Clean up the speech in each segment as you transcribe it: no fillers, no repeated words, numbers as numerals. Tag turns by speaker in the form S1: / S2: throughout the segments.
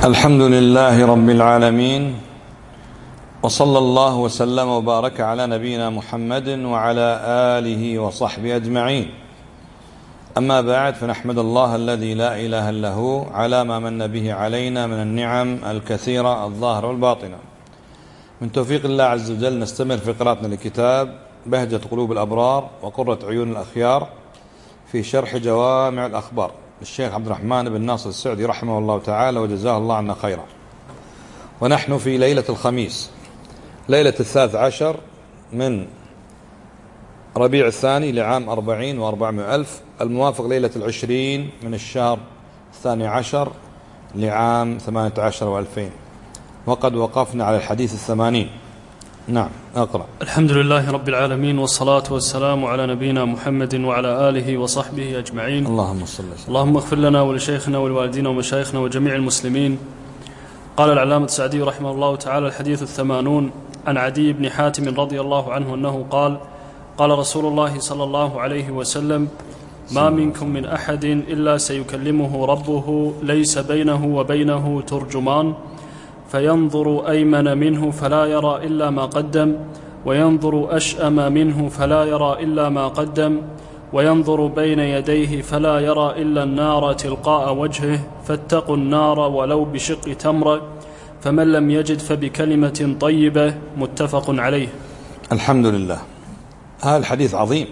S1: الحمد لله رب العالمين، وصلى الله وسلم وبارك على نبينا محمد وعلى آله وصحبه أجمعين. أما بعد، فنحمد الله الذي لا إله إلا هو على ما من به علينا من النعم الكثيرة الظاهرة والباطنة. من توفيق الله عز وجل نستمر في قراءتنا لكتاب بهجة قلوب الأبرار وقرة عيون الأخيار في شرح جوامع الأخبار للشيخ عبد الرحمن بن ناصر السعدي رحمه الله تعالى وجزاه الله عنا خيرا. ونحن في ليلة الخميس، ليلة 13 من ربيع الثاني لعام 40 و400 ألف، الموافق ليلة 20 من الشهر 12 لعام 18 و2000. وقد وقفنا على الحديث 80. نعم، أقرأ.
S2: الحمد لله رب العالمين، والصلاة والسلام على نبينا محمد وعلى آله وصحبه أجمعين.
S1: اللهم صل وسلم.
S2: اللهم اغفر لنا ولشيخنا ولوالدينا ومشايخنا وجميع المسلمين. قال العلامة السعدي رحمه الله تعالى: الحديث 80 عن عدي بن حاتم رضي الله عنه أنه قال: قال رسول الله صلى الله عليه وسلم: ما منكم من أحد إلا سيكلمه ربه ليس بينه وبينه ترجمان، فينظر أيمن منه فلا يرى إلا ما قدم، وينظر أشأم منه فلا يرى إلا ما قدم، وينظر بين يديه فلا يرى إلا النار تلقاء وجهه، فاتقوا النار ولو بشق تمرة، فمن لم يجد فبكلمة طيبة. متفق عليه.
S1: الحمد لله. هذا الحديث عظيم،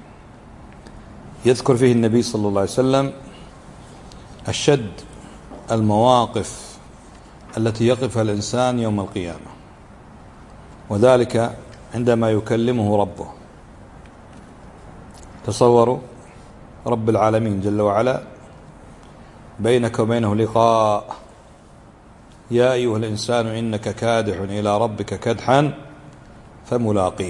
S1: يذكر فيه النبي صلى الله عليه وسلم أشد المواقف التي يقفها الإنسان يوم القيامة، وذلك عندما يكلمه ربه. تصوروا رب العالمين جل وعلا بينك وبينه لقاء: يا أيها الإنسان إنك كادح إلى ربك كدحا فملاقيه،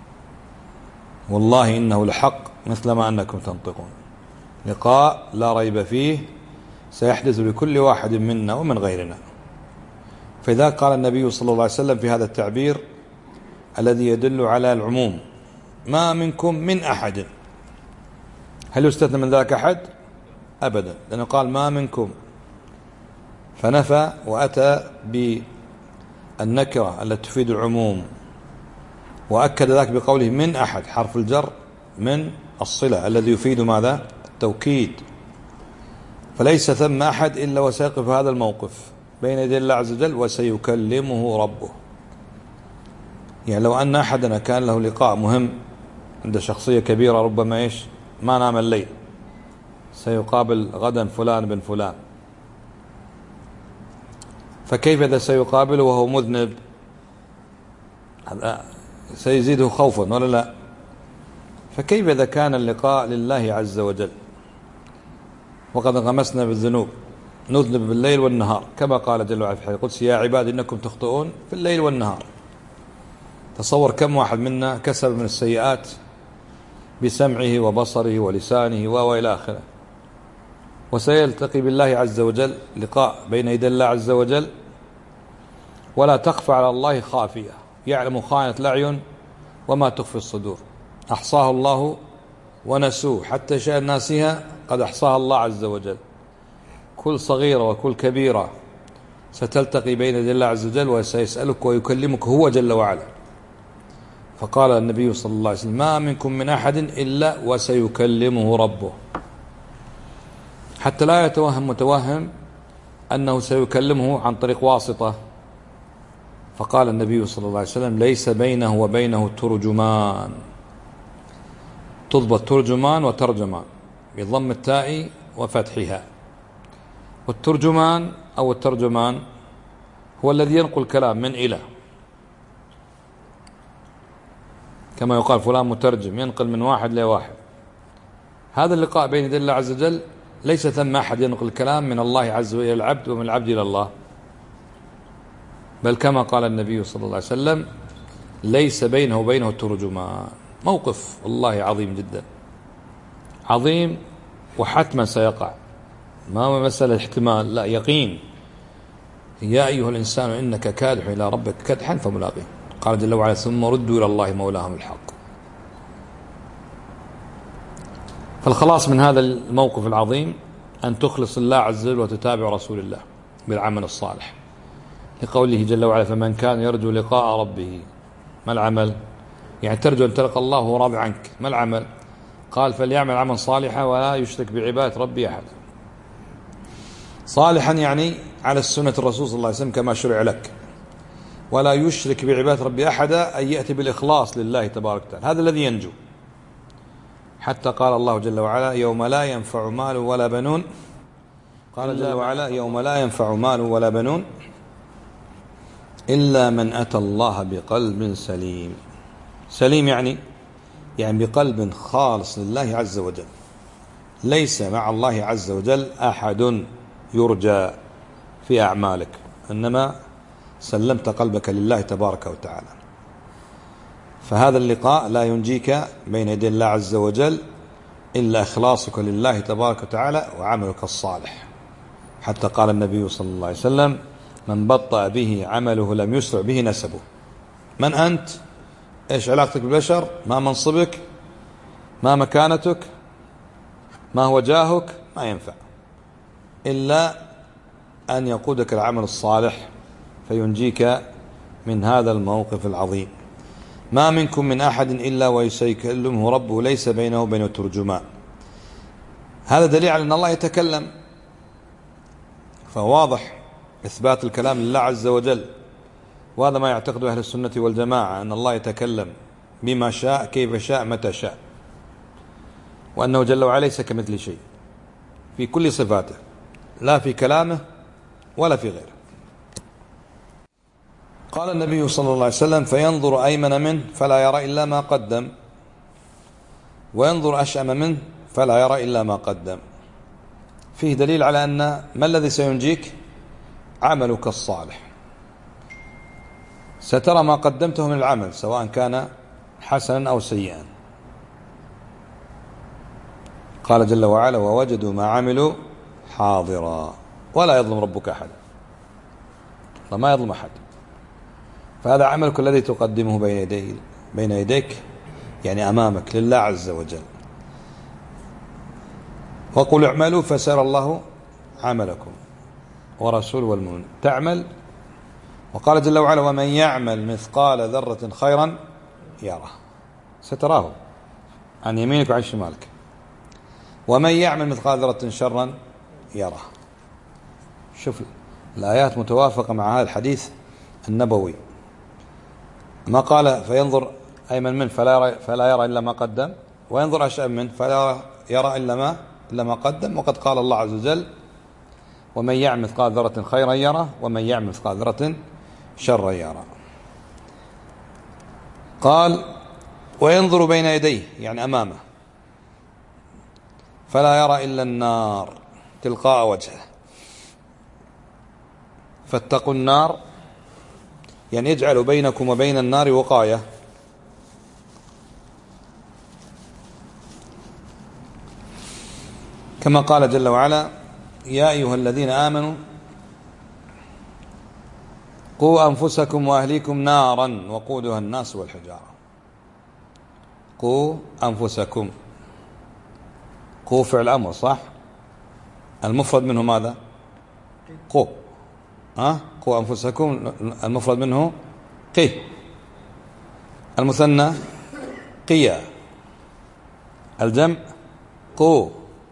S1: والله إنه لحق مثل ما أنكم تنطقون. لقاء لا ريب فيه سيحدث لكل واحد منا ومن غيرنا. فإذا قال النبي صلى الله عليه وسلم في هذا التعبير الذي يدل على العموم: ما منكم من أحد، هل يستثنى من ذلك أحد؟ أبدا، لأنه قال ما منكم فنفى وأتى بالنكرة التي تفيد العموم، وأكد ذلك بقوله من أحد، حرف الجر من الصلة الذي يفيد ماذا؟ التوكيد. فليس ثم أحد إلا وسيقف هذا الموقف بين يدي الله عز وجل وسيكلمه ربه. يعني لو أن أحدنا كان له لقاء مهم عند شخصية كبيرة، ربما ما نام الليل، سيقابل غدا فلان بن فلان، فكيف إذا سيقابله وهو مذنب؟ هذا سيزيده خوفا ولا لا؟ فكيف إذا كان اللقاء لله عز وجل وقد انغمسنا بالذنوب، نذنب بالليل والنهار، كما قال جل وعلا في الحديث القدسي: يا عبادي إنكم تخطئون في الليل والنهار. تصور كم واحد منا كسب من السيئات بسمعه وبصره ولسانه وإلى آخره، وسيلتقي بالله عز وجل لقاء بين يدي الله عز وجل، ولا تخفى على الله خافية، يعلم خائنة الأعين وما تخفي الصدور. أحصاه الله ونسوه، حتى شاء ناسها قد أحصاها الله عز وجل. كل صغيرة وكل كبيرة ستلتقي بين يدي الله عز وجل وسيسألك ويكلمك هو جل وعلا. فقال النبي صلى الله عليه وسلم: ما منكم من أحد إلا وسيكلمه ربه، حتى لا يتوهم متوهم أنه سيكلمه عن طريق واسطة. فقال النبي صلى الله عليه وسلم: ليس بينه وبينه ترجمان. تضبط ترجمان وترجمان بضم التاء وفتحها. والترجمان أو الترجمان هو الذي ينقل الكلام من إلى، كما يقال فلان مترجم، ينقل من واحد لواحد. هذا اللقاء بين يدي الله عز وجل ليس ثم أحد ينقل الكلام من الله عز وجل إلى العبد ومن العبد إلى الله، بل كما قال النبي صلى الله عليه وسلم: ليس بينه وبينه ترجمان. موقف والله عظيم جدا، عظيم، وحتما سيقع، ما هو مسألة احتمال، لا، يقين. يا أيها الإنسان إنك كادح إلى ربك كدحا فملاقيه. قال جل وعلا: ثم ردوا إلى الله مولاهم الحق. فالخلاص من هذا الموقف العظيم أن تخلص الله عز وجل وتتابع رسول الله، بالعمل الصالح، لقوله جل وعلا: فمن كان يرجو لقاء ربه. ما العمل؟ يعني ترجو أن تلقى الله وهو راضي عنك. ما العمل؟ قال: فليعمل عملا صالحا ولا يشرك بعبادة ربي أحد. صالحا يعني على السنة الرسول صلى الله عليه وسلم كما شرع لك، ولا يشرك بعبادة ربي أحدا، أن يأتي بالإخلاص لله تبارك وتعالى، هذا الذي ينجو. حتى قال الله جل وعلا: يوم لا ينفع مال ولا بنون. قال جل وعلا: يوم لا ينفع مال ولا بنون إلا من أتى الله بقلب سليم. سليم يعني بقلب خالص لله عز وجل، ليس مع الله عز وجل أحد يرجى في أعمالك، إنما سلمت قلبك لله تبارك وتعالى. فهذا اللقاء لا ينجيك بين يدي الله عز وجل إلا إخلاصك لله تبارك وتعالى وعملك الصالح. حتى قال النبي صلى الله عليه وسلم: من بطأ به عمله لم يسرع به نسبه. من أنت؟ إيش علاقتك بالبشر؟ ما منصبك؟ ما مكانتك؟ ما هو جاهك؟ ما ينفع إلا أن يقودك العمل الصالح فينجيك من هذا الموقف العظيم. ما منكم من أحد إلا وسيكلمه ربه ليس بينه وبينه ترجمان. هذا دليل على أن الله يتكلم، فواضح إثبات الكلام لله عز وجل، وهذا ما يعتقده أهل السنة والجماعة، أن الله يتكلم بما شاء كيف شاء متى شاء، وأنه جل وعلا ليس كمثل شيء في كل صفاته، لا في كلامه ولا في غيره. قال النبي صلى الله عليه وسلم: فينظر أيمن منه فلا يرى إلا ما قدم، وينظر أشأم منه فلا يرى إلا ما قدم. فيه دليل على أن ما الذي سينجيك؟ عملك الصالح. سترى ما قدمته من العمل سواء كان حسنا أو سيئا. قال جل وعلا: ووجدوا ما عملوا حاضرا ولا يظلم ربك أحد. ما يظلم أحد. فهذا عملك الذي تقدمه بين يديك، يعني أمامك لله عز وجل. وقل اعملوا فسيرى الله عملكم ورسوله والمؤمنون. تعمل. وقال جل وعلا: ومن يعمل مثقال ذرة خيرا يره. ستراه عن يمينك وعن شمالك. ومن يعمل مثقال ذرة شرا يره. شوف الآيات متوافقة مع هذا الحديث النبوي. ما قال فينظر أيمن منه فلا يرى إلا ما قدم، وينظر أشأم منه فلا يرى إلا ما قدم. وقد قال الله عز وجل: ومن يعمل مثقال ذرة خيرا يره ومن يعمل مثقال ذرة شرا يره. قال: وينظر بين يديه يعني أمامه فلا يرى إلا النار تلقاء وجهه. فاتقوا النار يعني يجعل بينكم وبين النار وقاية. كما قال جل وعلا: يا أيها الذين آمنوا قوا أنفسكم وأهليكم نارا وقودها الناس والحجارة. قوا أنفسكم. قوا فعل أمر صح؟ المفرد منه ماذا؟ قوا. قوا أنفسكم المفرد منه قي، المثنى قيا، الجمع قوا.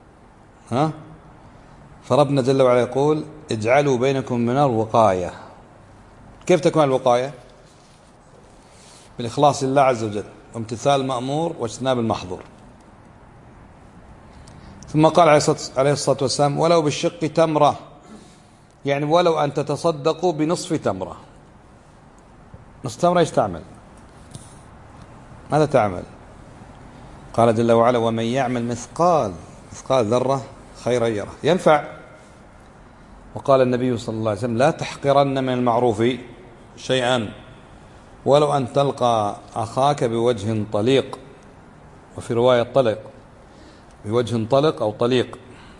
S1: فربنا جل وعلا يقول: اجعلوا بينكم من الوقاية. كيف تكون الوقاية؟ بالإخلاص لله عز وجل وامتثال المأمور واجتناب المحظور. ثم قال عليه الصلاة والسلام: ولو بالشق تمرة، يعني ولو أن تتصدقوا بنصف تمرة. نصف تمرة ايش تعمل؟ ماذا تعمل؟ قال جل وعلا: ومن يعمل مثقال ذرة خيرا يره. ينفع. وقال النبي صلى الله عليه وسلم: لا تحقرن من المعروف شيئا ولو أن تلقى أخاك بوجه طليق، وفي رواية طلق، بوجه طلق أو طليق.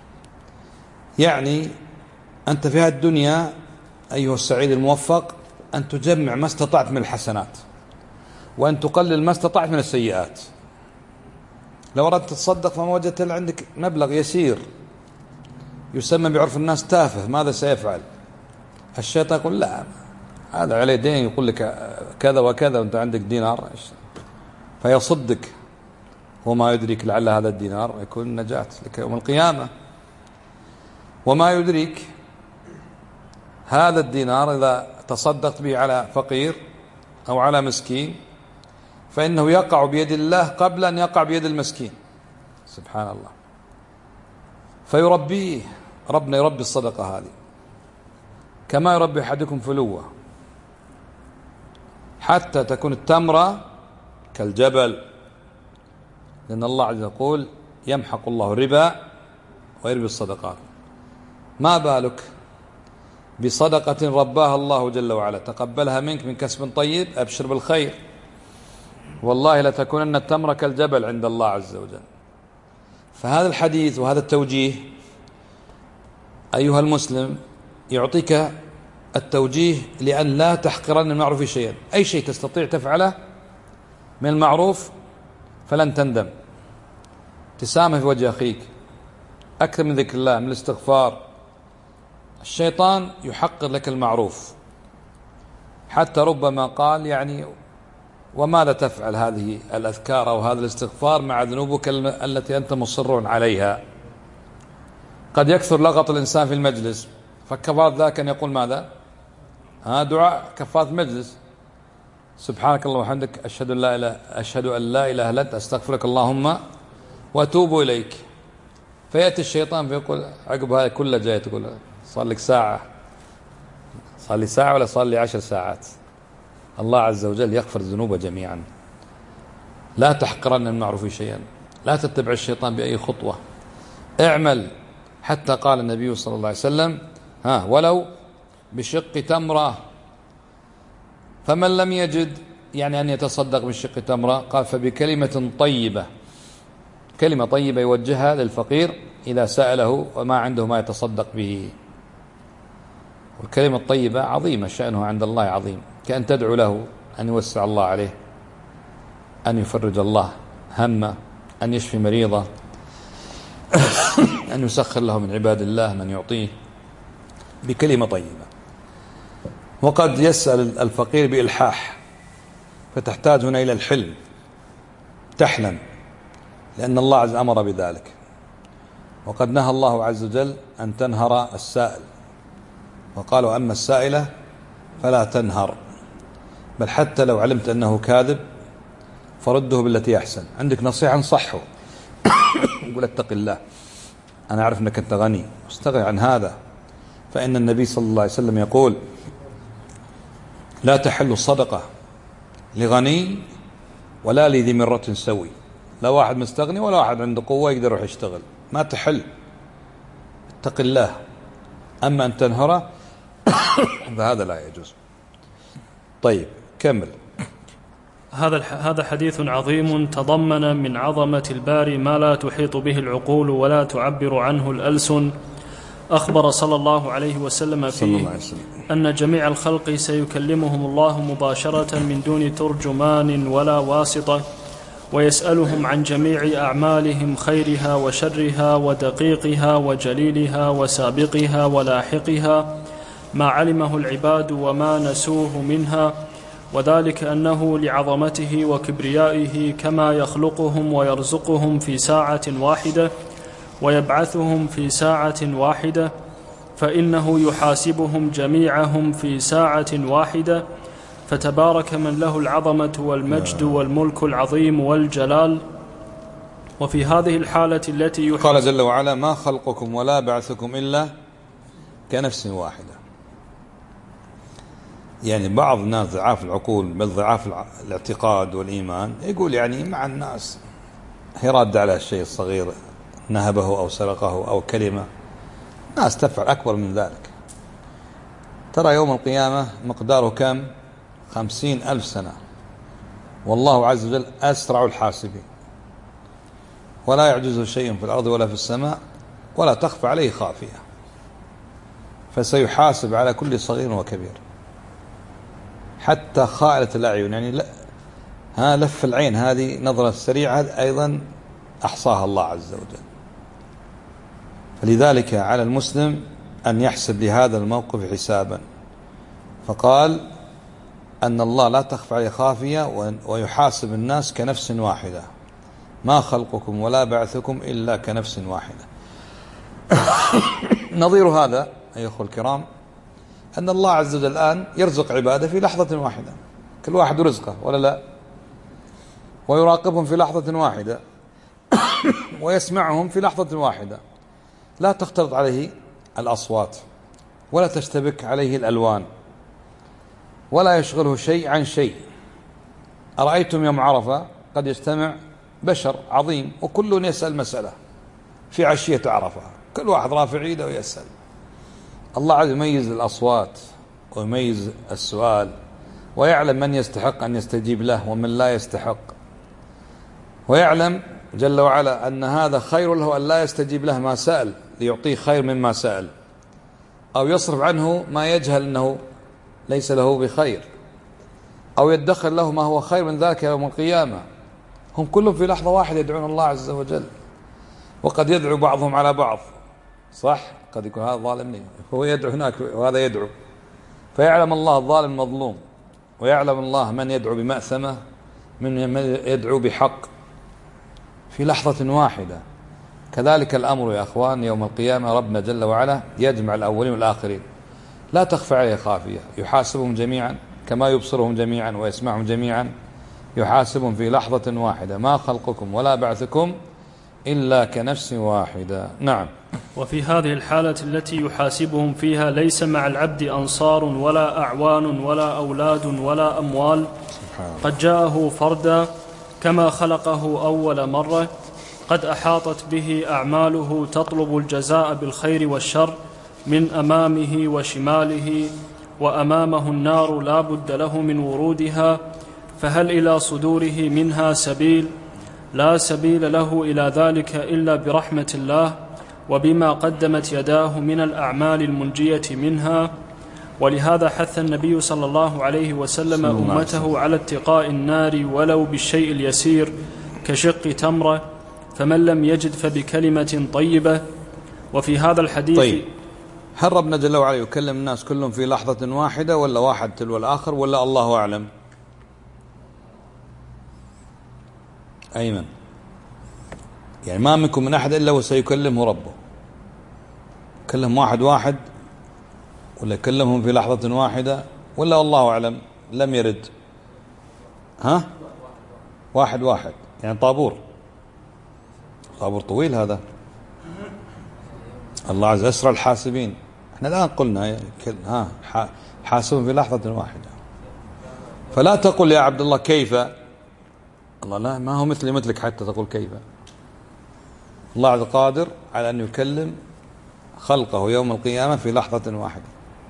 S1: يعني أنت في هذه الدنيا أيها السعيد الموفق أن تجمع ما استطعت من الحسنات، وأن تقلل ما استطعت من السيئات. لو أردت تصدق فما وجدت عندك مبلغ يسير يسمى بعرف الناس تافه، ماذا سيفعل؟ الشيطان يقول لا هذا عليه دين، يقول لك كذا وكذا وأنت عندك دينار، فيصدك، وما يدريك لعل هذا الدينار يكون نجاة لك يوم القيامة. وما يدريك هذا الدينار إذا تصدقت به على فقير أو على مسكين فإنه يقع بيد الله قبل أن يقع بيد المسكين، سبحان الله. فيربيه ربنا، يربي الصدقة هذه كما يربي أحدكم فلوة حتى تكون التمرة كالجبل، لأن الله عز وجل يقول يمحق الله الربا ويربي الصدقات. ما بالك بصدقة رباها الله جل وعلا، تقبلها منك من كسب طيب، أبشر بالخير، والله لتكونن التمرة كالجبل عند الله عز وجل. فهذا الحديث وهذا التوجيه أيها المسلم يعطيك التوجيه لأن لا تحقرن المعروف شيئا، أي شيء تستطيع تفعله من المعروف فلن تندم. تسامح في وجه أخيك، أكثر من ذكر الله، من الاستغفار. الشيطان يحقر لك المعروف، حتى ربما قال يعني وماذا تفعل هذه الأذكار أو هذا الاستغفار مع ذنوبك التي أنت مصر عليها. قد يكثر لغط الإنسان في المجلس، فكفارة ذاك أن يقول ماذا؟ دعاء كفارة المجلس، سبحانك اللهم وبحمدك أشهد أن لا إله إلا أنت أستغفرك اللهم وأتوب إليك. فيأتي الشيطان فيقول عقب هذا كله جاي تقول صار لك ساعة، صار لي ساعة ولا صار لي 10 ساعات. الله عز وجل يغفر الذنوب جميعا. لا تحقرن المعروف شيئا، لا تتبع الشيطان بأي خطوة، اعمل. حتى قال النبي صلى الله عليه وسلم ولو بشق تمرة، فمن لم يجد يعني أن يتصدق بشق تمرة قال فبكلمة طيبة، كلمة طيبة يوجهها للفقير إذا سأله وما عنده ما يتصدق به. والكلمة الطيبة عظيمة، شأنه عند الله عظيم، كأن تدعو له أن يوسع الله عليه، أن يفرج الله همه، أن يشفي مريضه، أن يسخر له من عباد الله من يعطيه بكلمة طيبة. وقد يسأل الفقير بإلحاح، فتحتاج هنا إلى الحلم، تحلم، لأن الله عز وجل أمر بذلك. وقد نهى الله عز وجل أن تنهر السائل، وقالوا أما السائلة فلا تنهر، بل حتى لو علمت أنه كاذب فرده بالتي أحسن. عندك نصيحة انصحه، يقول اتق الله، أنا أعرف أنك أنت غني، استغني عن هذا، فإن النبي صلى الله عليه وسلم يقول لا تحل الصدقة لغني ولا لذي مرة سوي، لا واحد مستغني ولا واحد عنده قوة يقدر يروح يشتغل، ما تحل، اتق الله. أما أن تنهره فهذا لا يجوز. طيب كمل.
S2: هذا حديث عظيم تضمن من عظمة الباري ما لا تحيط به العقول ولا تعبر عنه الألسن. أخبر صلى الله عليه وسلم فيه أن جميع الخلق سيكلمهم الله مباشرة من دون ترجمان ولا واسطة، ويسألهم عن جميع أعمالهم خيرها وشرها ودقيقها وجليلها وسابقها ولاحقها، ما علمه العباد وما نسوه منها، وذلك أنه لعظمته وكبريائه كما يخلقهم ويرزقهم في ساعة واحدة ويبعثهم في ساعة واحدة، فإنه يحاسبهم جميعهم في ساعة واحدة. فتبارك من له العظمة والمجد والملك العظيم والجلال. وفي هذه الحالة التي
S1: قال جل وعلا ما خلقكم ولا بعثكم إلا كنفس واحدة. يعني بعض الناس ضعاف العقول بل ضعاف الاعتقاد والإيمان يقول يعني مع الناس يرد على الشيء الصغير نهبه أو سرقه أو كلمة، ناس تفعل أكبر من ذلك. ترى يوم القيامة مقداره كم؟ 50,000 سنة، والله عز وجل أسرع الحاسبين، ولا يعجزه شيء في الأرض ولا في السماء ولا تخفى عليه خافية، فسيحاسب على كل صغير وكبير حتى خائلة الأعين. يعني لا لف العين هذه نظرة سريعة أيضا أحصاها الله عز وجل. فلذلك على المسلم أن يحسب لهذا الموقف حسابا فقال أن الله لا تخفى عليه خافية ويحاسب الناس كنفس واحدة، ما خلقكم ولا بعثكم إلا كنفس واحدة. نظير هذا أيها الأخوة الكرام أن الله عز وجل الآن يرزق عباده في لحظة واحدة، كل واحد رزقه ولا لا، ويراقبهم في لحظة واحدة ويسمعهم في لحظة واحدة، لا تختلط عليه الأصوات ولا تشتبك عليه الألوان ولا يشغله شيء عن شيء. أرأيتم يوم عرفة قد يجتمع بشر عظيم وكل يسأل مسألة في عشية عرفة، كل واحد رافع ايده ويسأل. الله عز وجل يميز الأصوات ويميز السؤال ويعلم من يستحق أن يستجيب له ومن لا يستحق، ويعلم جل وعلا أن هذا خير له أن لا يستجيب له ما سأل ليعطيه خير مما سأل، أو يصرف عنه ما يجهل أنه ليس له بخير، أو يدخر له ما هو خير من ذلك يوم القيامة. هم كلهم في لحظة واحدة يدعون الله عز وجل، وقد يدعو بعضهم على بعض، صح؟ قد يكون هذا ظالمني هو يدعو هناك وهذا يدعو، فيعلم الله الظالم المظلوم، ويعلم الله من يدعو بمأثمة من يدعو بحق في لحظة واحدة. كذلك الأمر يا أخوان يوم القيامة، ربنا جل وعلا يجمع الأولين والآخرين، لا تخفى عليه خافية، يحاسبهم جميعا كما يبصرهم جميعا ويسمعهم جميعا، يحاسبهم في لحظة واحدة، ما خلقكم ولا بعثكم إلا كنفس واحدة. نعم.
S2: وفي هذه الحالة التي يحاسبهم فيها ليس مع العبد أنصار ولا أعوان ولا أولاد ولا أموال، قد جاءه فردا كما خلقه أول مرة، قد أحاطت به أعماله تطلب الجزاء بالخير والشر من أمامه وشماله، وأمامه النار لا بد له من ورودها، فهل إلى صدوره منها سبيل؟ لا سبيل له إلى ذلك إلا برحمة الله وبما قدمت يداه من الأعمال المنجية منها. ولهذا حث النبي صلى الله عليه وسلم أمته على اتقاء النار ولو بالشيء اليسير كشق تمرة، فمن لم يجد فبكلمة طيبة. وفي هذا الحديث
S1: طيب، هل ربنا جل وعلا يكلم الناس كلهم في لحظة واحدة ولا واحد تلو الآخر ولا الله أعلم؟ أيمن، يعني ما منكم من أحد إلا وسيكلمه ربه، كلهم واحد واحد ولا كلمهم في لحظة واحدة ولا الله أعلم لم يرد؟ ها؟ واحد واحد، يعني طابور طويل هذا. الله عز وجل أسرى الحاسبين، احنا الآن قلنا حاسبهم في لحظة واحدة، فلا تقل يا عبد الله كيف، الله لا، ما هو مثلي مثلك حتى تقول كيف. الله عز وجل قادر على أن يكلم خلقه يوم القيامة في لحظة واحدة،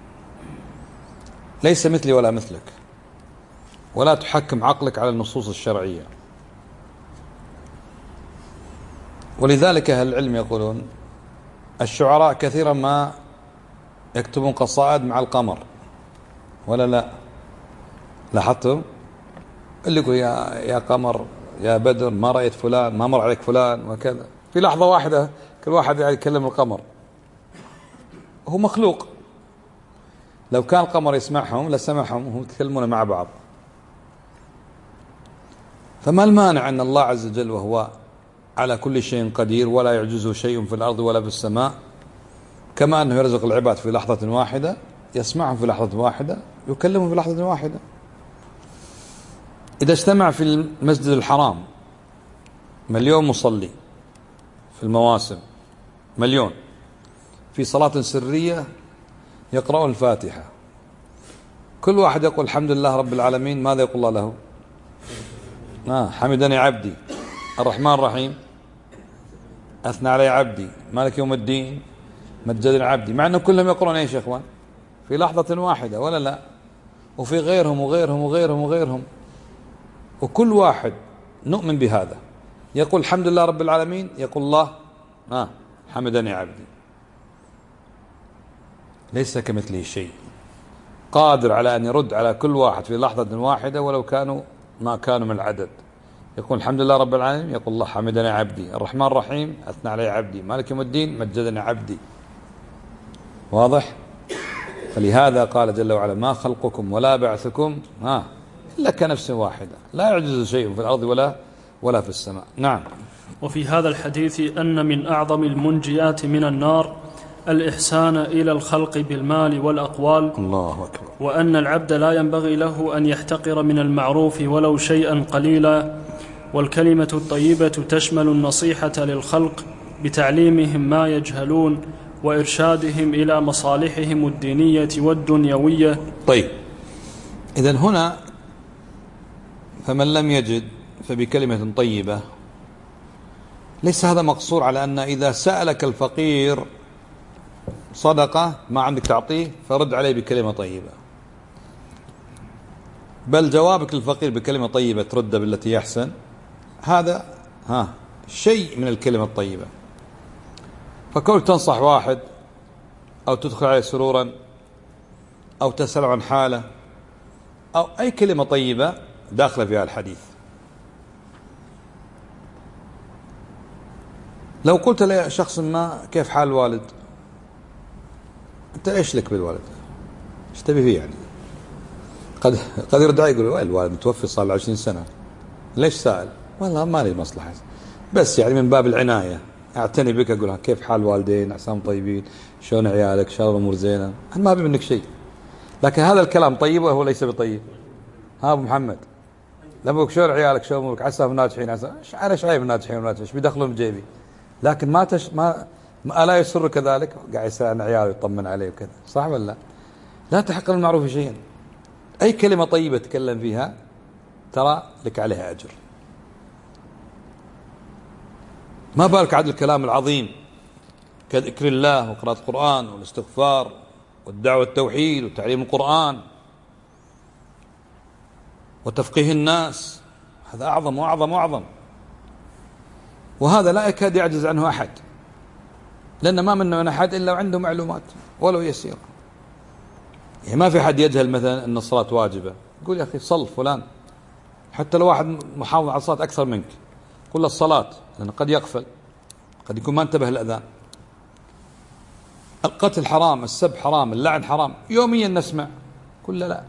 S1: ليس مثلي ولا مثلك، ولا تحكم عقلك على النصوص الشرعية. ولذلك أهل العلم يقولون الشعراء كثيرا ما يكتبون قصائد مع القمر، ولا لا؟ لاحظتم؟ اللي يقول يا قمر يا بدر ما رأيت فلان، ما مر عليك فلان وكذا، في لحظة واحدة كل واحد يكلم القمر. هو مخلوق، لو كان القمر يسمعهم لسمعهم وهم يتكلمون مع بعض. فما المانع أن الله عز وجل وهو على كل شيء قدير ولا يعجزه شيء في الأرض ولا في السماء، كما أنه يرزق العباد في لحظة واحدة، يسمعهم في لحظة واحدة، يكلمهم في لحظة واحدة. إذا اجتمع في المسجد الحرام 1,000,000 مصلي في المواسم، 1,000,000 في صلاة سرية يقرأون الفاتحة، كل واحد يقول الحمد لله رب العالمين، ماذا يقول الله له؟ حمدني عبدي، الرحمن الرحيم أثنى علي عبدي، مالك يوم الدين مجدني عبدي، مع أنه كلهم يقرون ايش يا اخوان؟ في لحظة واحدة، ولا لا؟ وفي غيرهم وغيرهم وغيرهم وغيرهم، وكل واحد نؤمن بهذا، يقول الحمد لله رب العالمين، يقول الله حمدني عبدي. ليس كمثله شيء، قادر على أن يرد على كل واحد في لحظة واحدة ولو كانوا ما كانوا من العدد. يقول الحمد لله رب العالمين، يقول الله حمدني عبدي، الرحمن الرحيم أثنى علي عبدي، مالك يوم الدين مجدني عبدي. واضح؟ فلهذا قال جل وعلا ما خلقكم ولا بعثكم إلا كنفس واحدة لا يعجز شيء في الأرض ولا في السماء. نعم.
S2: وفي هذا الحديث أن من أعظم المنجيات من النار الإحسان إلى الخلق بالمال والأقوال.
S1: الله أكبر.
S2: وأن العبد لا ينبغي له أن يحتقر من المعروف ولو شيئا قليلا. والكلمة الطيبة تشمل النصيحة للخلق بتعليمهم ما يجهلون وإرشادهم إلى مصالحهم الدينية والدنيوية.
S1: طيب، إذن هنا فمن لم يجد فبكلمة طيبة، ليس هذا مقصور على أن إذا سألك الفقير صدقة ما عندك تعطيه فرد عليه بكلمة طيبة، بل جوابك للفقير بكلمة طيبة ترد بالتي يحسن، هذا شيء من الكلمة الطيبة. فكون تنصح واحد أو تدخل عليه سرورا أو تسأل عن حاله أو أي كلمة طيبة داخلة فيها الحديث. لو قلت لشخص ما كيف حال الوالد، أنت إيش لك بالوالد؟ إيش تبي فيه يعني؟ قد يرد علي يقول وين الوالد متوفي صار له 20 سنة، ليش سائل؟ والله ما لي مصلحة، بس يعني من باب العناية اعتني بك، أقولها كيف حال الوالدين، عساهم طيبين، شلون عيالك، شلون الأمور زينة، أنا ما أبي منك شيء. لكن هذا الكلام طيب وهو ليس بطيب. ها أبو محمد، لابوك شلون عيالك، شلون أمورك، عساهم ناجحين، أنا شايف ناجحين وناجحين، إيش بيدخلون بجيبي؟ لكن ما ألا يسر كذلك، قاعد يسأل عن عياله ويطمن عليه وكذا، صح ولا لا؟ لا تحقر المعروف شيئا. أي كلمة طيبة تكلم فيها ترى لك عليها أجر. ما بالك عاد الكلام العظيم كذكر الله وقراءة القرآن والاستغفار والدعوة التوحيد وتعليم القرآن وتفقيه الناس، هذا أعظم وأعظم وأعظم، وهذا لا يكاد يعجز عنه أحد، لأن ما من أحد إلا وعنده معلومات ولو يسير. يعني ما في حد يجهل مثلا أن الصلاة واجبة، يقول يا أخي صل فلان، حتى لو واحد محافظ على الصلاة أكثر منك قل له الصلاة، لأنه قد يغفل، قد يكون ما انتبه الأذان. القتل حرام، السب حرام، اللعن حرام، يوميا نسمع، قل لا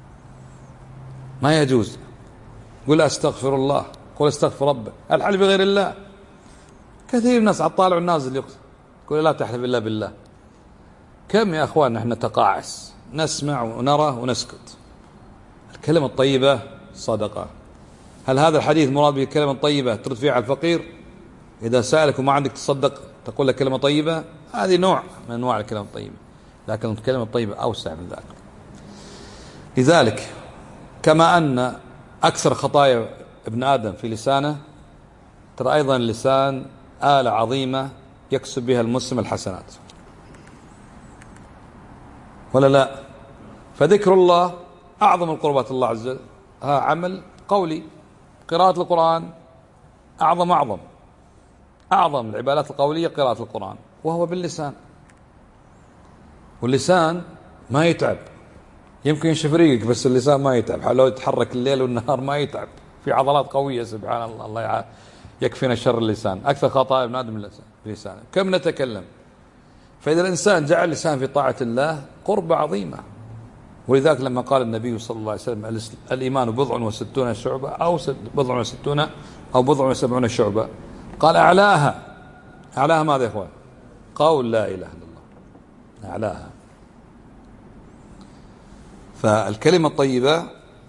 S1: ما يجوز، قل أستغفر الله، قل استغفر ربك، الحلف بغير الله. كثير من الناس على الطالع والنازل يقول لا تحلف إلا بالله. كم يا أخوان نحن نتقاعس، نسمع ونرى ونسكت. الكلمة الطيبة صدقة. هل هذا الحديث مراد به الكلمة الطيبة ترد فيها على الفقير؟ إذا سألك وما عندك تصدق تقول لك كلمة طيبة، هذه نوع من أنواع الكلمة الطيبة، لكن الكلمة الطيبة أوسع من ذلك. لذلك كما أن أكثر خطايا ابن آدم في لسانه، ترى أيضا اللسان آلة عظيمة يكسب بها المسلم الحسنات، ولا لا؟ فذكر الله أعظم القربات الله عز وجل، عمل قولي. قراءة القرآن أعظم العبادات القولية قراءة القرآن، وهو باللسان، واللسان ما يتعب، يمكن ينشف ريقك بس اللسان ما يتعب، لو يتحرك الليل والنهار ما يتعب، في عضلات قوية سبحان الله. الله يكفينا شر اللسان. أكثر خطايا ابن آدم اللسان. كم نتكلم، فإذا الإنسان جعل اللسان في طاعة الله قربة عظيمة. ولذلك لما قال النبي صلى الله عليه وسلم الإيمان 60 شعبة أو 60 أو 70 شعبة، قال أعلاها ماذا يا إخوان؟ قول لا إله إلا الله، أعلاها. فالكلمة الطيبة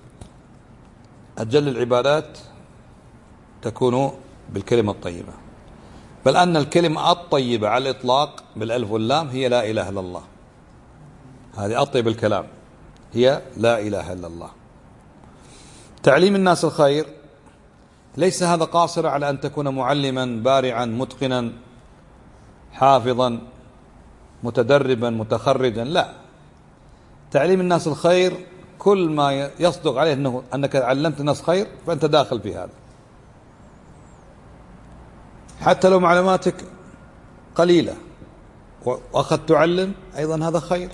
S1: أجل العبادات تكون بالكلمة الطيبة، بل أن الكلمة الطيبة على الإطلاق بالألف واللام هي لا إله إلا الله. هذه أطيب الكلام، هي لا إله إلا الله. تعليم الناس الخير ليس هذا قاصر على أن تكون معلما بارعا متقنا حافظا متدربا متخرجا، لا. تعليم الناس الخير كل ما يصدق عليه أنك علمت الناس خير فأنت داخل في هذا، حتى لو معلوماتك قليلة وأخذت تعلم أيضا هذا خير.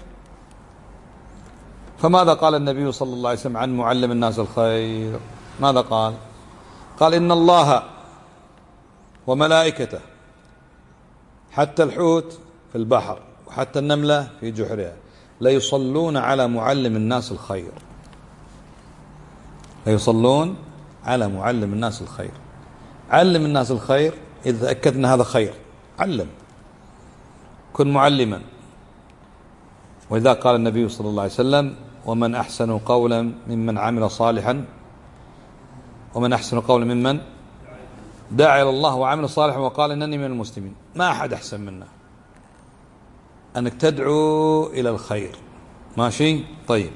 S1: فماذا قال النبي صلى الله عليه وسلم عن معلم الناس الخير؟ ماذا قال؟ قال إن الله وملائكته حتى الحوت في البحر وحتى النملة في جحرها ليصلون على معلم الناس الخير، ليصلون على معلم الناس الخير. علم الناس الخير، إذا أكدنا هذا خير علم، كن معلما. وإذا قال النبي صلى الله عليه وسلم: ومن أحسن قولا ممن عمل صالحا، ومن أحسن قولا ممن دعا إلى الله وعمل صالحا وقال إنني من المسلمين. ما أحد أحسن منا أنك تدعو إلى الخير. ماشي؟ طيب.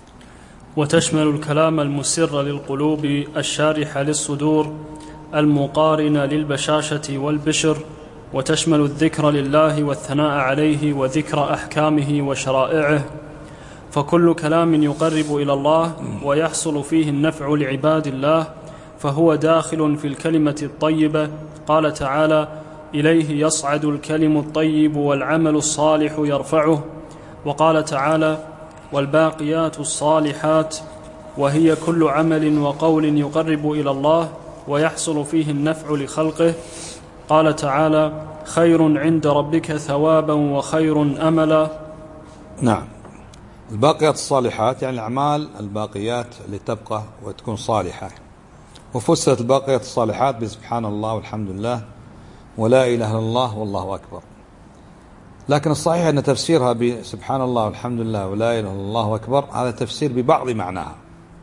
S2: وتشمل الكلام المسر للقلوب الشارح للصدور المقارن للبشاشة والبشر، وتشمل الذكر لله والثناء عليه وذكر أحكامه وشرائعه، فكل كلام يقرب إلى الله ويحصل فيه النفع لعباد الله فهو داخل في الكلمة الطيبة. قال تعالى: إليه يصعد الكلم الطيب والعمل الصالح يرفعه. وقال تعالى: والباقيات الصالحات، وهي كل عمل وقول يقرب إلى الله ويحصل فيه النفع لخلقه. قال تعالى: خير عند ربك ثوابا وخير أملا.
S1: نعم، الباقيات الصالحات يعني الأعمال الباقيات اللي تبقى وتكون صالحة. وفسرت الباقيات الصالحات بسبحان الله والحمد لله ولا إله إلا الله والله أكبر. لكن الصحيح أن تفسيرها بسبحان الله والحمد لله ولا إله إلا الله أكبر هذا تفسير ببعض معناها،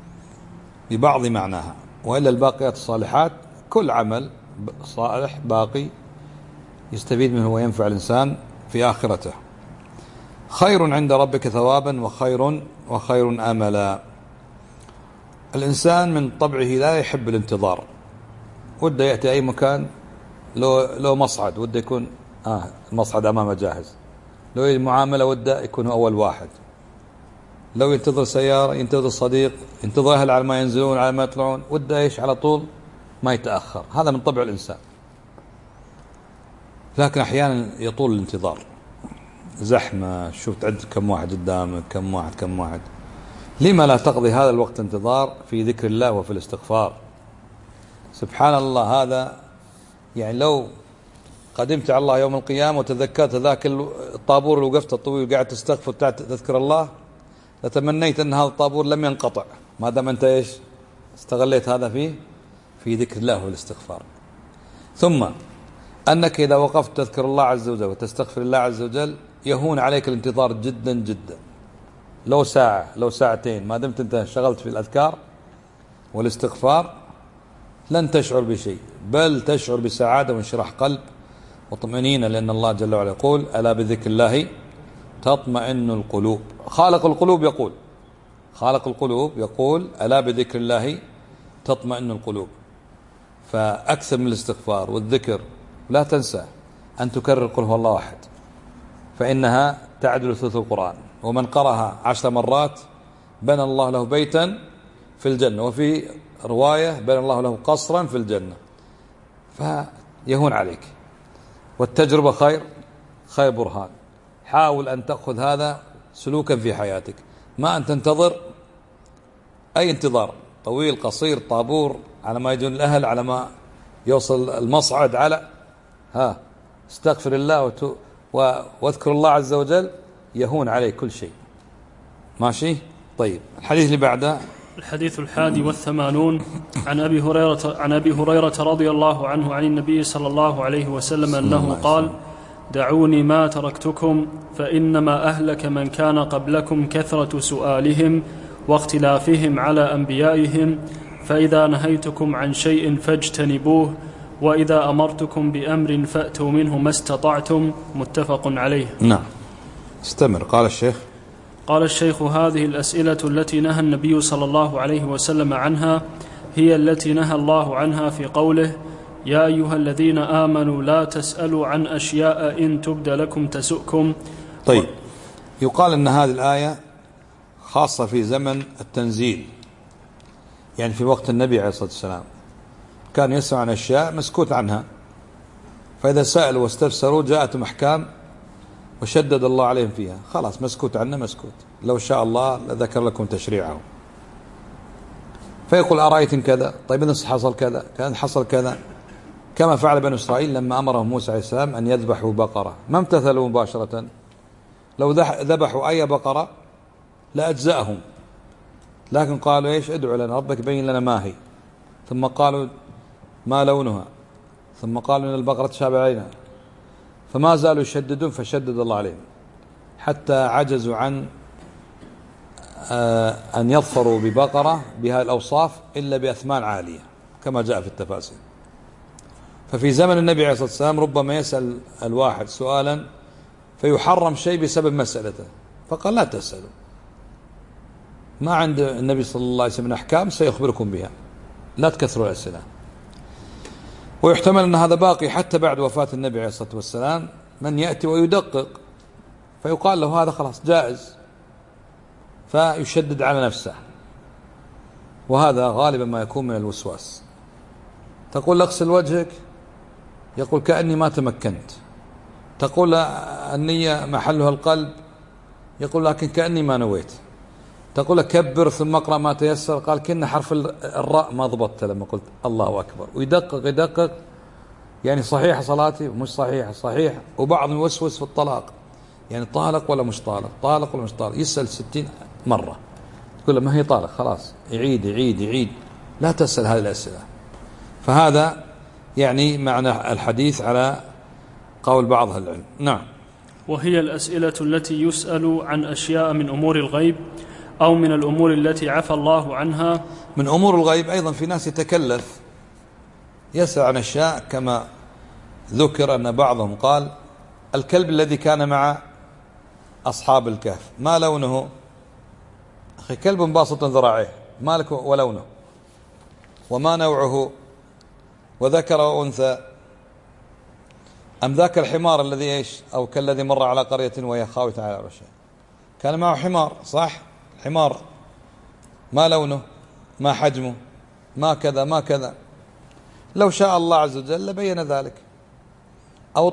S1: ببعض معناها. وإلا الباقيات الصالحات كل عمل صالح باقي يستفيد منه وينفع الإنسان في آخرته. خير عند ربك ثوابا وخير أملا. الإنسان من طبعه لا يحب الانتظار، وده يأتي أي مكان، لو مصعد وده يكون المصعد أمامه جاهز، لو المعاملة وده يكون أول واحد، لو ينتظر سيارة، ينتظر صديق، ينتظر أهل على ما ينزلون على ما يطلعون، وده إيش على طول ما يتأخر. هذا من طبع الإنسان. لكن أحيانا يطول الانتظار، زحمة، شوف تعد كم واحد قدامك، كم واحد. لما لا تقضي هذا الوقت انتظار في ذكر الله وفي الاستغفار؟ سبحان الله، هذا يعني لو قدمت على الله يوم القيامة وتذكرت ذاك الطابور اللي وقفت الطويل وقاعد تستغفر تذكر الله، لتمنيت أن هذا الطابور لم ينقطع ما دام أنت إيش استغليت هذا في ذكر الله والاستغفار. ثم أنك إذا وقفت تذكر الله عز وجل وتستغفر الله عز وجل يهون عليك الانتظار جدا جدا. لو ساعة لو ساعتين ما دمت أنت شغلت في الأذكار والاستغفار لن تشعر بشيء، بل تشعر بسعادة وانشراح قلب وطمأنينة، لأن الله جل وعلا يقول: ألا بذكر الله تطمئن القلوب. خالق القلوب يقول ألا بذكر الله تطمئن القلوب. فأكثر من الاستغفار والذكر. لا تنسى أن تكرر قل هو الله أحد، فإنها تعدل ثلث القرآن، ومن قرأها 10 مرات بنى الله له بيتا في الجنة، وفي رواية بنى الله له قصرا في الجنة. فيهون عليك، والتجربة خير برهان. حاول أن تأخذ هذا سلوكا في حياتك، ما أن تنتظر أي انتظار طويل قصير، طابور على ما يجون الأهل، على ما يوصل المصعد، على استغفر الله واذكر الله عز وجل، يهون عليك كل شيء. ماشي؟ طيب، الحديث اللي بعده
S2: الحديث 81 عن أبي هريرة رضي الله عنه عن النبي صلى الله عليه وسلم أنه قال: دعوني ما تركتكم فإنما أهلك من كان قبلكم كثرة سؤالهم واختلافهم على أنبيائهم، فإذا نهيتكم عن شيء فاجتنبوه، وإذا أمرتكم بأمر فأتوا منه ما استطعتم. متفق عليه.
S1: نعم، استمر. قال الشيخ:
S2: هذه الأسئلة التي نهى النبي صلى الله عليه وسلم عنها هي التي نهى الله عنها في قوله: يا أيها الذين آمنوا لا تسألوا عن أشياء إن تبد لكم تسؤكم.
S1: طيب، يقال أن هذه الآية خاصة في زمن التنزيل، يعني في وقت النبي عليه الصلاة والسلام كان يسمع عن أشياء مسكوت عنها، فإذا سألوا واستفسروا جاءتهم أحكام وشدد الله عليهم فيها. خلاص، مسكوت عنه مسكوت، لو شاء الله لذكر لكم تشريعه. فيقول: أرأيتم كذا، طيب إذا حصل كذا، كان حصل كذا، كما فعل بنو إسرائيل لما أمرهم موسى عليه السلام أن يذبحوا بقرة، ما امتثلوا مباشرة، لو ذبحوا أي بقرة لأجزأهم، لكن قالوا إيش؟ ادعوا لنا ربك بين لنا ما هي، ثم قالوا ما لونها، ثم قالوا إن البقرة تشابه علينا، فما زالوا يشددون، فشدد الله عليهم حتى عجزوا عن أن يظفروا ببقرة بهذه الأوصاف إلا بأثمان عالية كما جاء في التفاسير. ففي زمن النبي عليه الصلاة والسلام ربما يسأل الواحد سؤالا فيحرم شيء بسبب مسألته، فقال لا تسألوا، ما عند النبي صلى الله عليه وسلم من أحكام سيخبركم بها، لا تكثروا الأسئلة. ويحتمل أن هذا باقي حتى بعد وفاة النبي عليه الصلاة والسلام، من يأتي ويدقق فيقال له هذا خلاص جائز، فيشدد على نفسه، وهذا غالبا ما يكون من الوسواس. تقول اغسل وجهك، يقول كأني ما تمكنت. تقول النية محلها القلب، يقول لكن كأني ما نويت. تقول كبر ثم اقرأ ما تيسر، قال كأن حرف الراء ما ضبطت لما قلت الله أكبر. ويدقق يعني صحيحة صلاتي ومش صحيحة، صحيحة. وبعض يوسوس في الطلاق، يعني طالق ولا مش طالق، طالق ولا مش طالق، يسأل 60 مرة، تقول له ما هي طالق، خلاص يعيد. لا تسأل هذه الأسئلة. فهذا يعني معنى الحديث على قول بعض أهل العلم. نعم.
S2: وهي الأسئلة التي يسأل عن أشياء من أمور الغيب أو من الأمور التي عفى الله عنها.
S1: من أمور الغيب أيضا في ناس يتكلف يسأل عن أشياء، كما ذكر أن بعضهم قال الكلب الذي كان مع أصحاب الكهف ما لونه؟ أخي كلب باسط ذراعيه، ما لك ولونه، وما نوعه، وذكر وأنثى، أم ذاك الحمار الذي إيش؟ أو كالذي مر على قرية وهي خاوية على عرشها، كان معه حمار، صح؟ حمار ما لونه، ما حجمه، ما كذا ما كذا. لو شاء الله عز وجل لبين ذلك. أو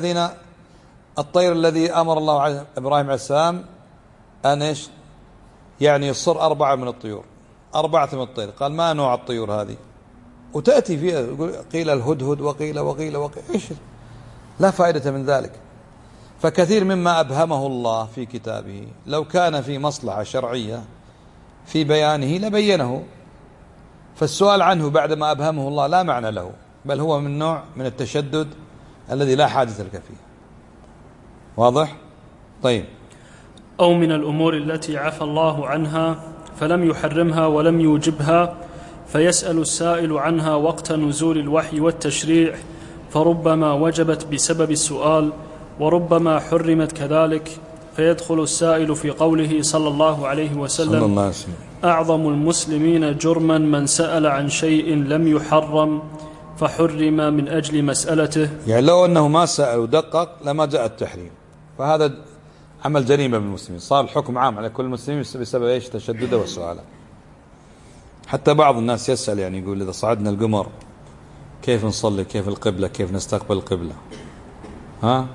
S1: الطير الذي أمر الله إبراهيم عليه السلام أن إيش؟ يعني يصر 4 من الطيور، 4 من الطير، قال ما نوع الطيور هذه؟ وتأتي فيها قيل الهدهد وقيل إيش؟ لا فائدة من ذلك. فكثير مما أبهمه الله في كتابه لو كان في مصلحة شرعية في بيانه لبينه، فالسؤال عنه بعدما أبهمه الله لا معنى له، بل هو من نوع من التشدد الذي لا حاجة لك فيه. واضح؟ طيب.
S2: أو من الأمور التي عفى الله عنها فلم يحرمها ولم يوجبها، فيسأل السائل عنها وقت نزول الوحي والتشريع، فربما وجبت بسبب السؤال وربما حرمت كذلك، فيدخل السائل في قوله صلى الله عليه وسلم أعظم المسلمين جرما من سأل عن شيء لم يحرم فحرم من أجل مسألته.
S1: يعني لو أنه ما سأل ودقق لما جاء التحريم، فهذا عمل جريمة بالمسلمين، صار الحكم عام على كل المسلمين بسبب إيش؟ تشدده والسؤال. حتى بعض الناس يسأل، يعني يقول إذا صعدنا القمر كيف نصلي، كيف القبلة، كيف نستقبل القبلة؟ ها؟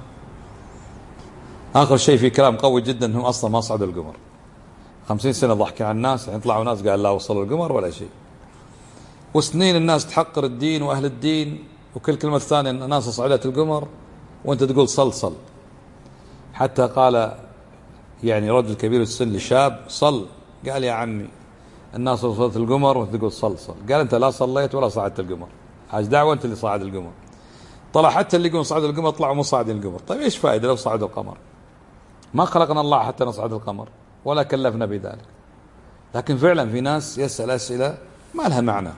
S1: آخر شيء في كلام قوي جدا أنهم أصلا ما صعدوا القمر. 50 سنة ضحك عن الناس، يعني طلعوا ناس قال لا وصلوا القمر ولا شيء. وسنين الناس تحقر الدين وأهل الدين، وكل كلمة ثانية أن الناس صعدت القمر وأنت تقول صل. حتى قال يعني رجل كبير السن لشاب صل، قال يا عمي الناس وصلت القمر وأنت تقول صل. قال أنت لا صليت ولا صعدت القمر، حاج دعوة أنت اللي صعد القمر. طلع حتى اللي يقولون صعدوا القمر طلعوا مو صاعدين القمر. طيب إيش فائدة لو صعدوا القمر؟ ما خلقنا الله حتى نصعد القمر ولا كلفنا بذلك. لكن فعلا في ناس يسأل أسئلة ما لها معنى،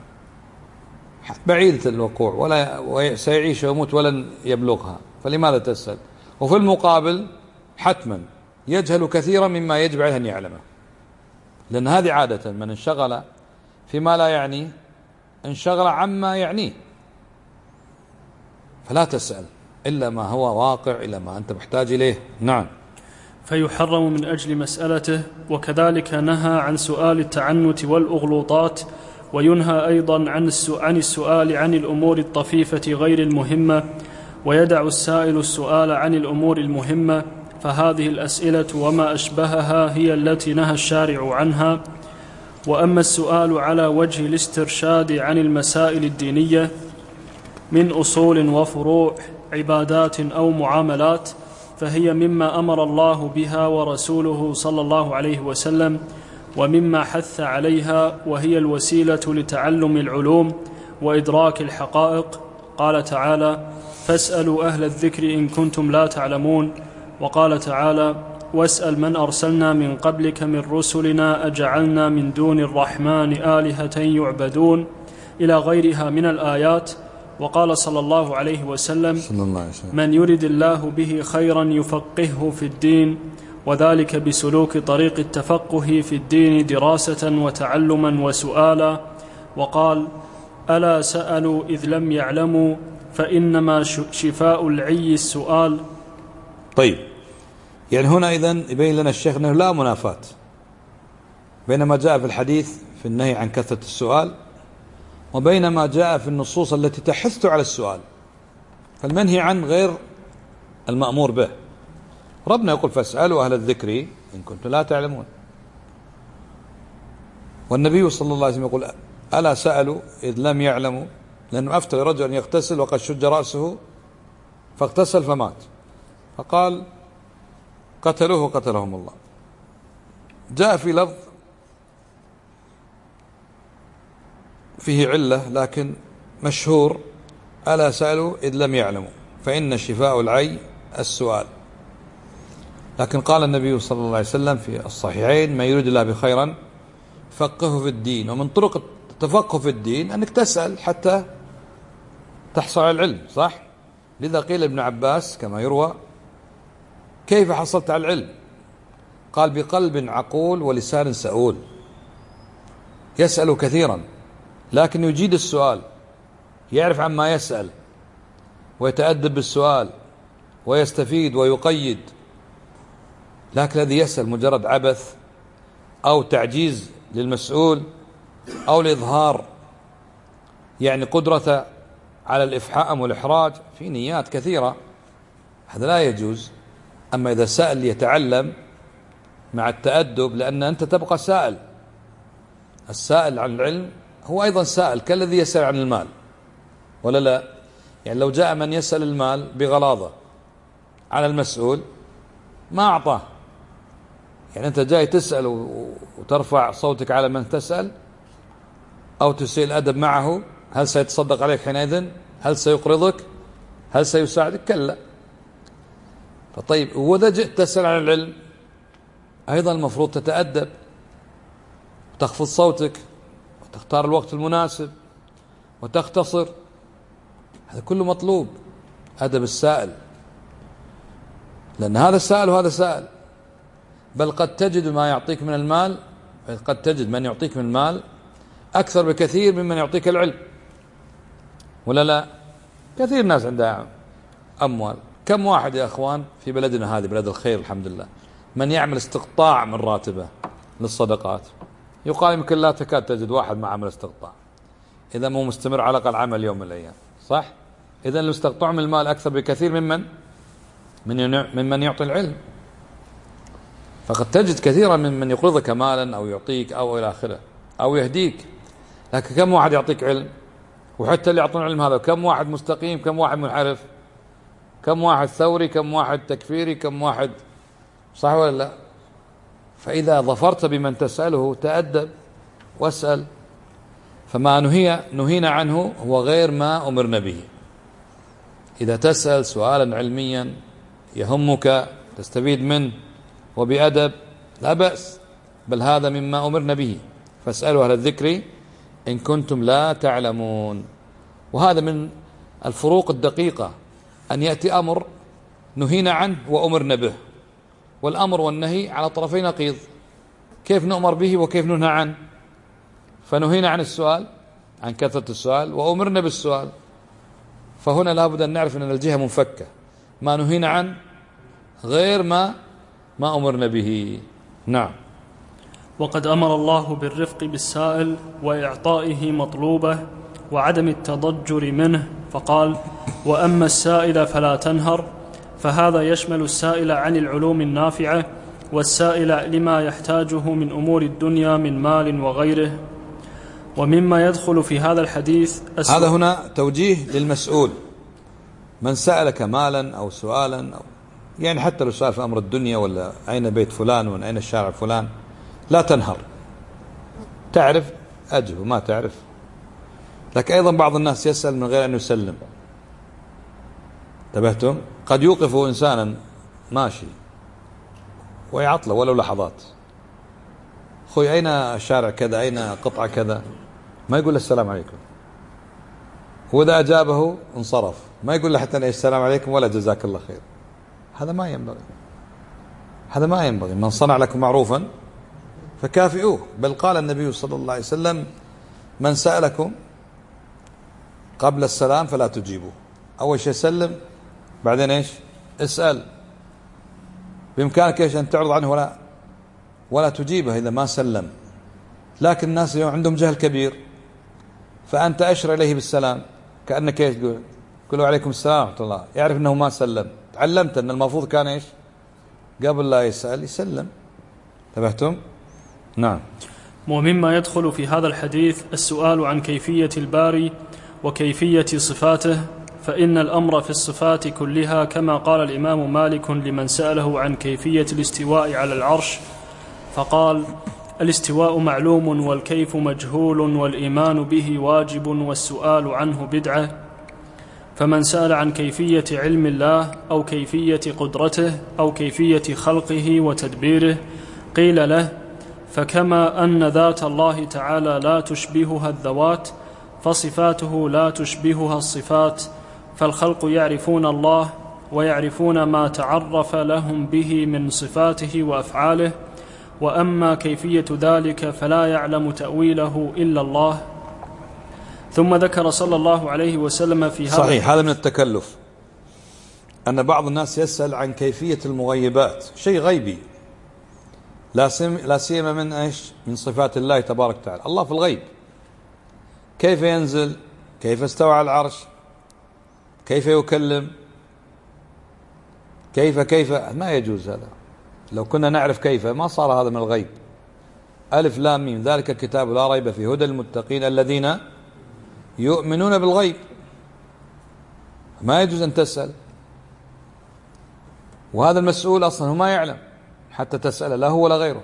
S1: بعيدة الوقوع، ولا سيعيش ويموت ولن يبلغها، فلماذا تسأل؟ وفي المقابل حتما يجهل كثيرا مما يجب عليه أن يعلمه، لأن هذه عادة من انشغل فيما لا يعنيه انشغل عما يعنيه. فلا تسأل إلا ما هو واقع، إلا ما أنت محتاج إليه. نعم.
S2: فيحرم من أجل مسألته. وكذلك نهى عن سؤال التعنت والأغلوطات، وينهى أيضا عن السؤال عن الأمور الطفيفة غير المهمة، ويدع السائل السؤال عن الأمور المهمة، فهذه الأسئلة وما أشبهها هي التي نهى الشارع عنها. وأما السؤال على وجه الاسترشاد عن المسائل الدينية من أصول وفروع عبادات أو معاملات، فهي مما أمر الله بها ورسوله صلى الله عليه وسلم، ومما حث عليها، وهي الوسيلة لتعلم العلوم وإدراك الحقائق. قال تعالى: فاسألوا أهل الذكر إن كنتم لا تعلمون. وقال تعالى: واسأل من أرسلنا من قبلك من رسلنا أجعلنا من دون الرحمن آلهة يعبدون، إلى غيرها من الآيات. وقال صلى الله عليه وسلم: من يرد الله به خيرا يفقهه في الدين، وذلك بسلوك طريق التفقه في الدين دراسة وتعلما وسؤالا. وقال: ألا سألوا إذ لم يعلموا، فإنما شفاء العي السؤال.
S1: طيب، يعني هنا إذن يبين لنا الشيخ أنه لا منافاة بينما جاء في الحديث في النهي عن كثرة السؤال وبينما جاء في النصوص التي تحث على السؤال. فالمنهي عن غير المأمور به. ربنا يقول: فاسألوا أهل الذكر إن كنتم لا تعلمون. والنبي صلى الله عليه وسلم يقول: ألا سألوا إذ لم يعلموا، لأنه أفتى رجل أن يغتسل وقد شج رأسه فاغتسل فمات، فقال: قتلوه قتلهم الله. جاء في لفظ فيه علة لكن مشهور: ألا سألوا إذ لم يعلموا فإن شفاء العي السؤال. لكن قال النبي صلى الله عليه وسلم في الصحيحين: من يريد الله بخيرا فقهه في الدين. ومن طرق التفقه في الدين أنك تسأل حتى تحصل على العلم، صح؟ لذا قيل ابن عباس كما يروى: كيف حصلت على العلم؟ قال: بقلب عقول ولسان سؤول. يسأل كثيرا لكن يجيد السؤال، يعرف عما يسأل ويتأدب بالسؤال ويستفيد ويقيد. لكن الذي يسأل مجرد عبث أو تعجيز للمسؤول أو لإظهار يعني قدرة على الإفحام والإحراج في نيات كثيرة، هذا لا يجوز. أما إذا سأل ليتعلم مع التأدب، لأن أنت تبقى سائل. السائل عن العلم هو أيضا سائل كالذي يسأل عن المال، ولا لا؟ يعني لو جاء من يسأل المال بغلاظة على المسؤول ما أعطاه. يعني أنت جاي تسأل وترفع صوتك على من تسأل أو تسيء الأدب معه، هل سيتصدق عليك حينئذ؟ هل سيقرضك؟ هل سيساعدك؟ كلا. فطيب، وإذا جئت تسأل عن العلم أيضا المفروض تتأدب وتخفض صوتك وتختار الوقت المناسب وتختصر. هذا كله مطلوب، أدب السائل، لأن هذا سائل وهذا سائل. بل قد تجد ما يعطيك من المال، قد تجد من يعطيك من المال أكثر بكثير ممن يعطيك العلم، ولا لا؟ كثير ناس عندها أموال. كم واحد يا أخوان في بلدنا هذه بلد الخير الحمد لله من يعمل استقطاع من راتبه للصدقات؟ يقال يمكن لا تكاد تجد واحد ما عمل استقطاع، إذا مو مستمر على الأقل عمل يوم من الأيام، صح؟ إذا المستقطع من المال أكثر بكثير ممن يعطي العلم. فقد تجد كثيرا من يقرضك مالا أو يعطيك أو إلى آخره أو يهديك، لكن كم واحد يعطيك علم؟ وحتى اللي يعطون علم هذا كم واحد مستقيم، كم واحد منحرف، كم واحد ثوري، كم واحد تكفيري، كم واحد، صح ولا لا؟ فإذا ظفرت بمن تسأله تأدب واسأل. فما نهينا عنه هو غير ما أمرنا به. إذا تسأل سؤالا علميا يهمك تستفيد منه وبأدب لا بأس، بل هذا مما أمرنا به. فاسألوا أهل الذكر إن كنتم لا تعلمون. وهذا من الفروق الدقيقة، أن يأتي أمر نهينا عنه وأمرنا به، والأمر والنهي على طرفي نقيض. كيف نؤمر به وكيف ننهى عنه؟ فنهينا عن السؤال، عن كثرة السؤال، وأمرنا بالسؤال. فهنا لابد أن نعرف أن الجهة منفكة، ما نهينا عنه غير ما أمرنا به. نعم.
S2: وقد أمر الله بالرفق بالسائل وإعطائه مطلوبه وعدم التضجر منه، فقال: وأما السائل فلا تنهر. فهذا يشمل السائل عن العلوم النافعة والسائل لما يحتاجه من أمور الدنيا من مال وغيره. ومما يدخل في هذا الحديث
S1: هذا هنا توجيه للمسؤول، من سألك مالا أو سؤالا أو يعني حتى لو سأل في أمر الدنيا ولا أين بيت فلان ولا أين الشارع فلان لا تنهر، تعرف أجب وما تعرف. لكن أيضا بعض الناس يسأل من غير أن يسلم، انتبهتم؟ قد يوقف إنسانا ماشي ويعطله ولو لحظات، أخوي أين الشارع كذا، أين قطعة كذا، ما يقول له السلام عليكم، وإذا أجابه انصرف، ما يقول له حتى السلام عليكم ولا جزاك الله خير. هذا ما ينبغي، هذا ما ينبغي. من صنع لكم معروفا فكافئوه، بل قال النبي صلى الله عليه وسلم من سألكم قبل السلام فلا تجيبوه. أول شيء سلم، بعدين إيش؟ اسأل. بإمكانك إيش أن تعرض عنه ولا تجيبه إذا ما سلم. لكن الناس اليوم عندهم جهل كبير، فأنت أشر إليه بالسلام كأنك إيش تقول؟ قل عليكم السلام ورحمة الله، يعرف أنه ما سلم. تعلمت أن المفروض كان إيش؟ قبل لا يسأل يسلم. انتبهتم؟ نعم.
S2: ومما يدخل في هذا الحديث السؤال عن كيفية الباري وكيفية صفاته، فإن الأمر في الصفات كلها كما قال الإمام مالك لمن سأله عن كيفية الاستواء على العرش فقال الاستواء معلوم والكيف مجهول والإيمان به واجب والسؤال عنه بدعة. فمن سأل عن كيفية علم الله أو كيفية قدرته أو كيفية خلقه وتدبيره قيل له فكما أن ذات الله تعالى لا تشبهها الذوات فصفاته لا تشبهها الصفات، فالخلق يعرفون الله ويعرفون ما تعرف لهم به من صفاته وأفعاله، وأما كيفية ذلك فلا يعلم تأويله إلا الله. ثم ذكر صلى الله عليه وسلم في هذا
S1: صحيح. هذا من التكلف أن بعض الناس يسأل عن كيفية المغيبات، شيء غيبي لا سيما من إيش؟ من صفات الله تبارك وتعالى. الله في الغيب، كيف ينزل، كيف استوى على العرش، كيف يكلم، كيف ما يجوز هذا. لو كنا نعرف كيف ما صار هذا من الغيب. ألف لام ميم ذلك الكتاب لا ريب فيه هدى للمتقين الذين يؤمنون بالغيب. ما يجوز أن تسأل، وهذا المسؤول أصلا هو ما يعلم حتى تسأل، لا هو ولا غيره.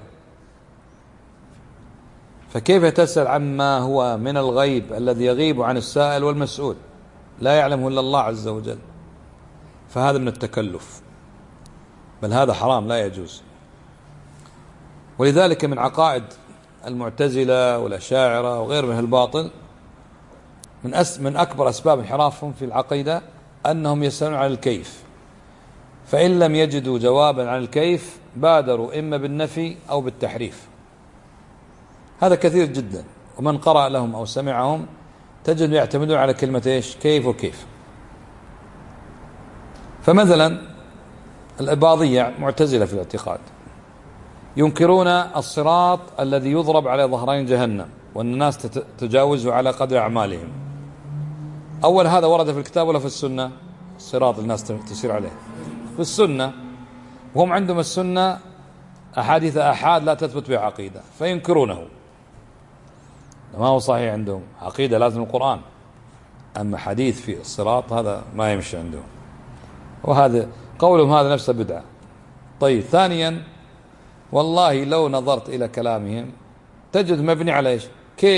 S1: فكيف تسأل عما هو من الغيب الذي يغيب عن السائل والمسؤول، لا يعلمه إلا الله عز وجل؟ فهذا من التكلف، بل هذا حرام لا يجوز. ولذلك من عقائد المعتزلة والأشاعرة وغير من الباطل من أكبر أسباب انحرافهم في العقيدة أنهم يسألون عن الكيف، فإن لم يجدوا جوابا عن الكيف بادروا إما بالنفي أو بالتحريف. هذا كثير جدا، ومن قرأ لهم أو سمعهم تجد يعتمدون على كلمة إيش؟ كيف وكيف. فمثلا الإباضية معتزلة في الاعتقاد ينكرون الصراط الذي يضرب على ظهرين جهنم وأن الناس تتجاوزه على قدر أعمالهم. أول هذا ورد في الكتاب ولا في السنة؟ الصراط الناس تسير عليه في السنة، وهم عندهم السنة أحاديث أحاد لا تثبت بها عقيدة فينكرونه. ما هو صحيح عندهم عقيدة لازم القرآن، أما حديث في الصراط هذا ما يمشي عندهم، وهذا قولهم هذا نفسه بدعة. طيب ثانيا، والله لو نظرت إلى كلامهم تجد مبني على إيش؟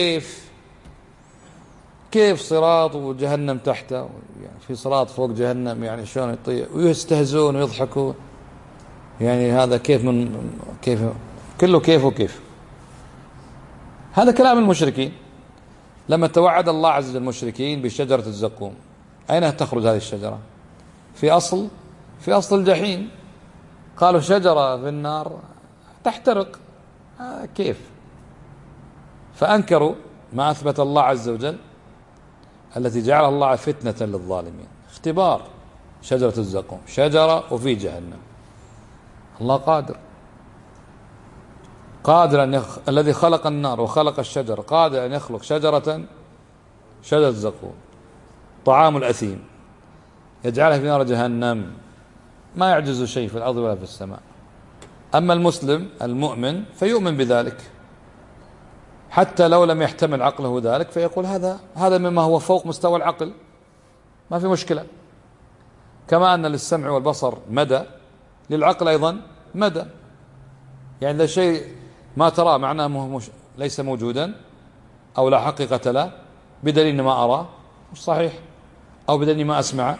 S1: كيف صراط وجهنم تحته، يعني في صراط فوق جهنم، يعني شلون يطير، ويستهزون ويضحكون، يعني هذا كيف كله كيف وكيف. هذا كلام المشركين. لما توعد الله عز وجل المشركين بشجرة الزقوم، أين تخرج هذه الشجرة؟ في أصل الجحيم. قالوا شجرة في النار تحترق، كيف؟ فأنكروا ما أثبت الله عز وجل التي جعلها الله فتنة للظالمين، اختبار. شجرة الزقوم شجرة وفي جهنم. الله قادر أن الذي خلق النار وخلق الشجر قادر أن يخلق شجرة الزقوم طعام الأثيم يجعلها في نار جهنم، ما يعجز شيء في الأرض ولا في السماء. أما المسلم المؤمن فيؤمن بذلك حتى لو لم يحتمل عقله ذلك، فيقول هذا مما هو فوق مستوى العقل، ما في مشكلة. كما أن للسمع والبصر مدى للعقل أيضا مدى. يعني إذا شيء ما تراه معناه ليس موجودا أو لا حقيقة له بدليل ما أراه مش صحيح، أو بدليل ما أسمع،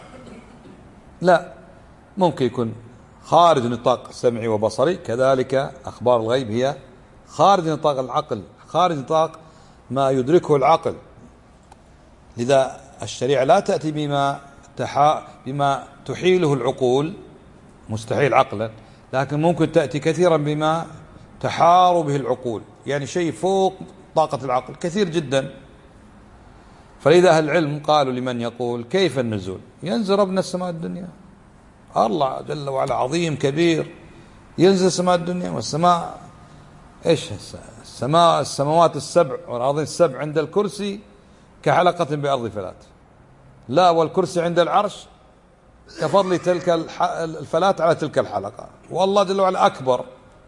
S1: لا، ممكن يكون خارج نطاق سمعي وبصري. كذلك أخبار الغيب هي خارج نطاق العقل، خارج نطاق ما يدركه العقل. لذا الشريعة لا تأتي بما تحيله العقول، مستحيل عقلا، لكن ممكن تأتي كثيرا بما تحار به العقول، يعني شيء فوق طاقة العقل كثير جدا. فلذا أهل العلم قالوا لمن يقول كيف النزول؟ ينزل ربنا السماء الدنيا، الله جل وعلا عظيم كبير، ينزل السماء الدنيا. والسماء ايش؟ السماوات السبع والأراضين السبع عند الكرسي كحلقة بأرض فلات، لا، والكرسي عند العرش كفضل تلك الفلات على تلك الحلقة، والله جل وعلا أكبر.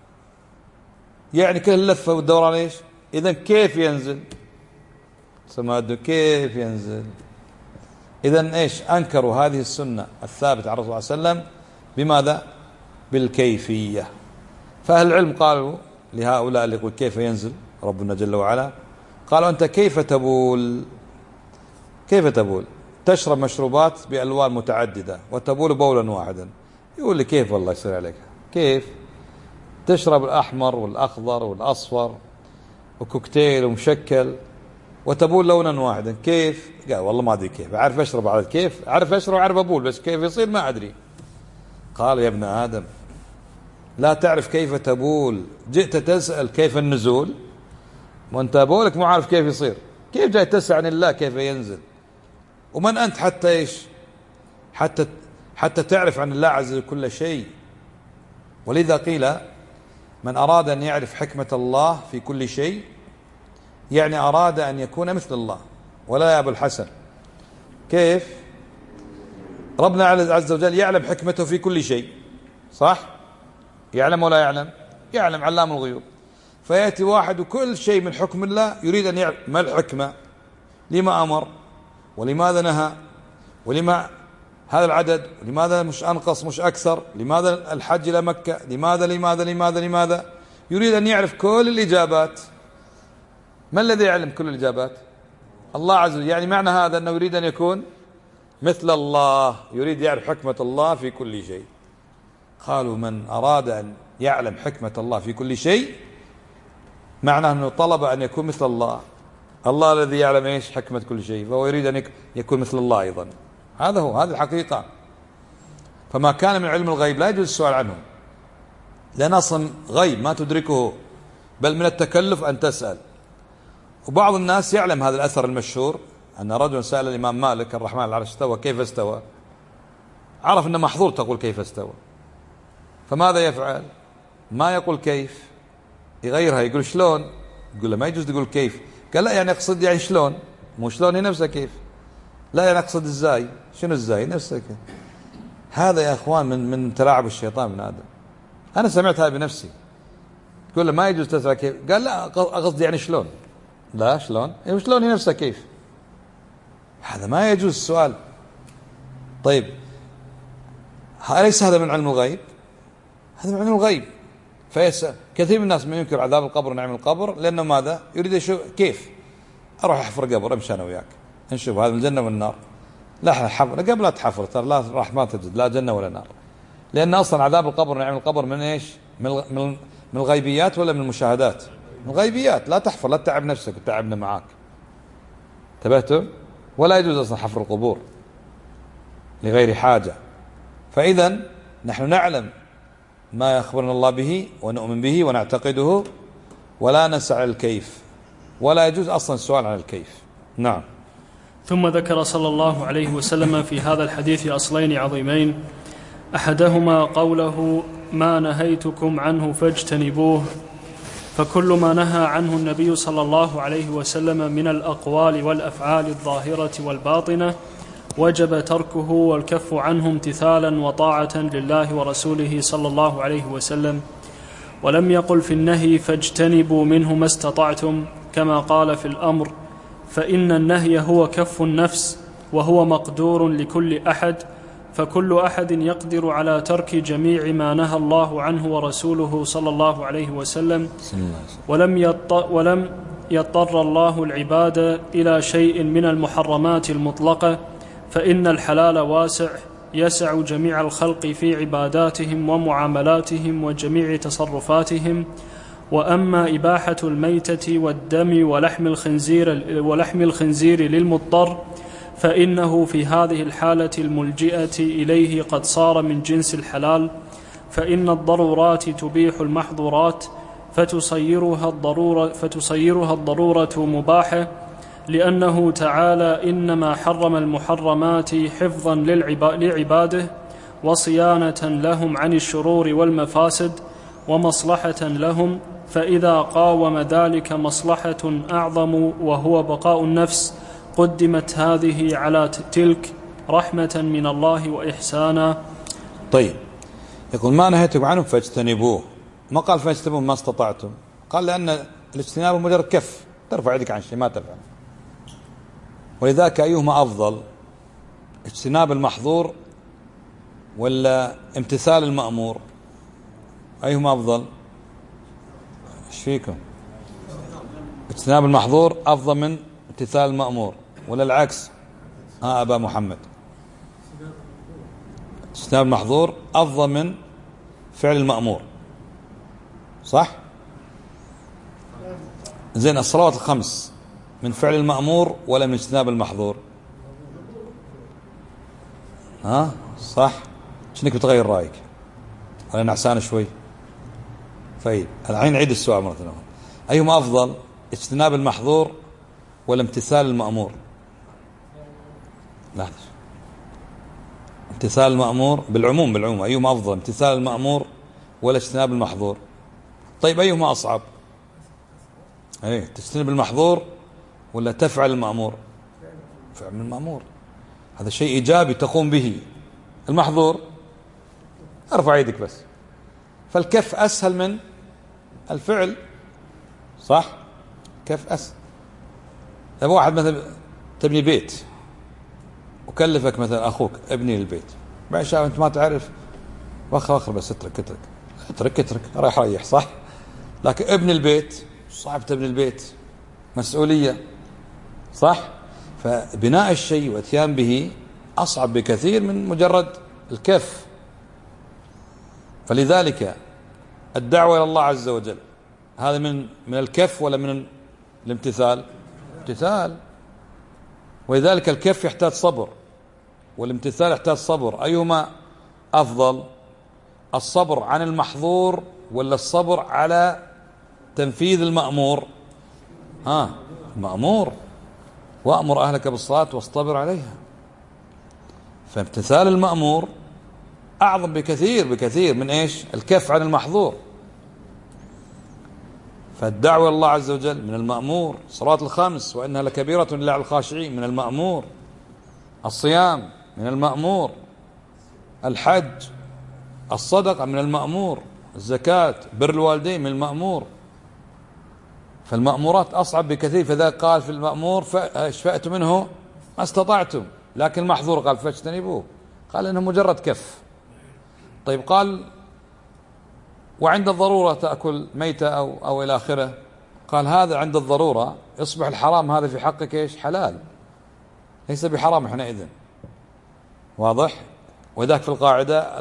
S1: يعني كل اللفة والدوران ايش؟ إذن كيف ينزل السماء الدنيا؟ كيف ينزل؟ إذن ايش؟ أنكروا هذه السنة الثابتة عن الرسول صلى الله عليه وسلم. بماذا؟ بالكيفية. فأهل العلم قالوا لهؤلاء اللي يقول كيف ينزل ربنا جل وعلا، قالوا أنت كيف تبول؟ كيف تبول؟ تشرب مشروبات بألوان متعددة وتبول بولا واحدا. يقول لي كيف؟ والله يسر عليك، كيف تشرب الأحمر والأخضر والأصفر وكوكتيل ومشكل وتبول لونا واحدا؟ كيف؟ قال والله ما أدري كيف، أعرف أشرب على كيف، أعرف أشرب وأعرف أبول، بس كيف يصير ما أدري. قال يا ابن آدم لا تعرف كيف تبول، جئت تسأل كيف النزول، وأنت بولك مو عارف كيف يصير، كيف جاي تسأل عن الله كيف ينزل؟ ومن أنت حتى إيش؟ حتى تعرف عن الله عز وجل كل شيء. ولذا قيل من أراد أن يعرف حكمة الله في كل شيء، يعني أراد أن يكون مثل الله. ولا يا أبو الحسن، كيف؟ ربنا عز وجل يعلم حكمته في كل شيء، صح؟ يعلم ولا يعلم؟ يعلم، علام الغيوب. فيأتي واحد وكل شيء من حكم الله يريد أن يعلم ما الحكمة، لما أمر ولماذا نهى، ولما هذا العدد، لماذا مش أنقص مش أكثر، لماذا الحج إلى مكة، لماذا لماذا لماذا لماذا. يريد أن يعرف كل الإجابات. ما الذي يعلم كل الإجابات؟ الله عز وجل. يعني معنى هذا أنه يريد أن يكون مثل الله، يريد يعرف حكمة الله في كل شيء. قالوا من أراد أن يعلم حكمة الله في كل شيء معناه أنه طلب أن يكون مثل الله. الله الذي يعلم إيش؟ حكمة كل شيء، فهو يريد أن يكون مثل الله أيضا. هذا هو، هذه الحقيقة. فما كان من علم الغيب لا يجوز السؤال عنه، لأن أصلا غيب ما تدركه، بل من التكلف أن تسأل. وبعض الناس يعلم هذا الأثر المشهور أن رجل سأل الإمام مالك الرحمن على العرش استوى كيف استوى، عرف أنه محظور تقول كيف استوى، فماذا يفعل؟ ما يقول كيف، يغيرها، يقول شلون. يقول له ما يجوز تقول كيف. قال لا، يعني أقصد يعني شلون، مو شلون هي نفسها كيف. لا، يعني أقصد ازاي. شنو ازاي؟ نفسها كيف. هذا يا أخوان من تلاعب الشيطان من آدم. أنا سمعت هذا بنفسي. يقول له ما يجوز تسأل كيف. قال لا، أقصد يعني شلون. لا، شلون يعني شلون هي نفسها كيف. هذا ما يجوز السؤال. طيب أليس هذا من علم الغيب؟ هذا من علم الغيب. فيسأل كثير من الناس من ينكر عذاب القبر ونعيم القبر لأنه ماذا؟ يريد يشوف كيف. أروح أحفر قبر، أمشي أنا وياك نشوف هذا الجنة والنار. لا حفر قبل لا تحفر، ترى لا راح ما تجد لا جنة ولا نار، لأن أصلا عذاب القبر ونعيم القبر من إيش؟ من الغيبيات ولا من المشاهدات؟ من الغيبيات. لا تحفر، لا تتعب نفسك وتتعبنا معاك. انتبهتم؟ ولا يجوز أصلا حفر القبور لغير حاجة. فإذا نحن نعلم ما يخبرنا الله به ونؤمن به ونعتقده، ولا نسعى الكيف، ولا يجوز أصلا السؤال عن الكيف. نعم.
S2: ثم ذكر صلى الله عليه وسلم في هذا الحديث أصلين عظيمين، أحدهما قوله ما نهيتكم عنه فاجتنبوه، فكل ما نهى عنه النبي صلى الله عليه وسلم من الأقوال والأفعال الظاهرة والباطنة وجب تركه والكف عنه امتثالا وطاعة لله ورسوله صلى الله عليه وسلم. ولم يقل في النهي فاجتنبوا منه ما استطعتم كما قال في الأمر، فإن النهي هو كف النفس وهو مقدور لكل أحد، فكل أحد يقدر على ترك جميع ما نهى الله عنه ورسوله صلى الله عليه وسلم، ولم يضطر الله العباد إلى شيء من المحرمات المطلقة، فإن الحلال واسع يسع جميع الخلق في عباداتهم ومعاملاتهم وجميع تصرفاتهم. وأما إباحة الميتة والدم ولحم الخنزير للمضطر فإنه في هذه الحالة الملجئة إليه قد صار من جنس الحلال، فإن الضرورات تبيح المحظورات فتصيرها الضرورة مباحة، لأنه تعالى إنما حرم المحرمات حفظا لعباده وصيانة لهم عن الشرور والمفاسد ومصلحة لهم، فإذا قاوم ذلك مصلحة أعظم وهو بقاء النفس قدمت هذه على تلك رحمة من الله وإحسانا.
S1: طيب، يقول ما نهيتكم عنه فاجتنبوه، ما قال فاجتنبوه ما استطعتم، قال لأن الاجتناب مجرد كف، ترفع يدك عن شيء ما ترفع. ولذلك أيهما أفضل، اجتناب المحظور ولا امتثال المأمور؟ أيهما أفضل؟ ايش فيكم؟ اجتناب المحظور أفضل من امتثال المأمور ولا العكس؟ أبا محمد، اجتناب المحظور أفضل من فعل المأمور، صح؟ زين، الصلوات الخمس من فعل المأمور ولا من اجتناب المحظور؟ صح؟ شنك بتغير رأيك ولا نعسان شوي؟ طيب الحين نعيد السؤال مرة ثانية، أيهما أفضل، اجتناب المحظور ولا امتثال المأمور؟ لحظة، امتثال المأمور بالعموم أيهما أفضل، امتثال المأمور ولا اجتناب المحظور؟ طيب أيهما أصعب، تجتنب المحظور ولا تفعل المأمور؟ فعل المأمور، هذا شيء إيجابي تقوم به. المحظور ارفع يدك بس، فالكف أسهل من الفعل، صح؟ كف أسهل. طيب واحد مثلا تبني بيت وكلفك مثلا أخوك ابني البيت، بعد شاء أنت ما تعرف، وخر بس اترك رايح ريح، صح؟ لكن ابن البيت صعب، تبني البيت مسؤولية، صح؟ فبناء الشيء واتيان به أصعب بكثير من مجرد الكف. فلذلك الدعوة إلى الله عز وجل هذا من الكف ولا من الامتثال؟ امتثال. ولذلك الكف يحتاج صبر والامتثال يحتاج صبر. أيهما أفضل، الصبر عن المحظور ولا الصبر على تنفيذ المأمور؟ المأمور، وأمر أهلك بالصلاة واصطبر عليها. فامتثال المأمور أعظم بكثير من إيش؟ الكف عن المحظور. فالدعوة الله عز وجل من المأمور، صلاة الخمس وإنها لكبيرة إلا على الخاشعين من المأمور، الصيام من المأمور، الحج، الصدقة من المأمور، الزكاة، بر الوالدين من المأمور. فالمأمورات أصعب بكثير، فذا قال في المأمور فاشفأت منه ما استطعتم، لكن المحظور قال فاجتنبوه، قال إنه مجرد كف. طيب قال وعند الضرورة تأكل ميتة أو إلى آخره، قال هذا عند الضرورة يصبح الحرام هذا في حقك إيش؟ حلال، ليس بحرام حينئذ، واضح؟ وذاك في القاعدة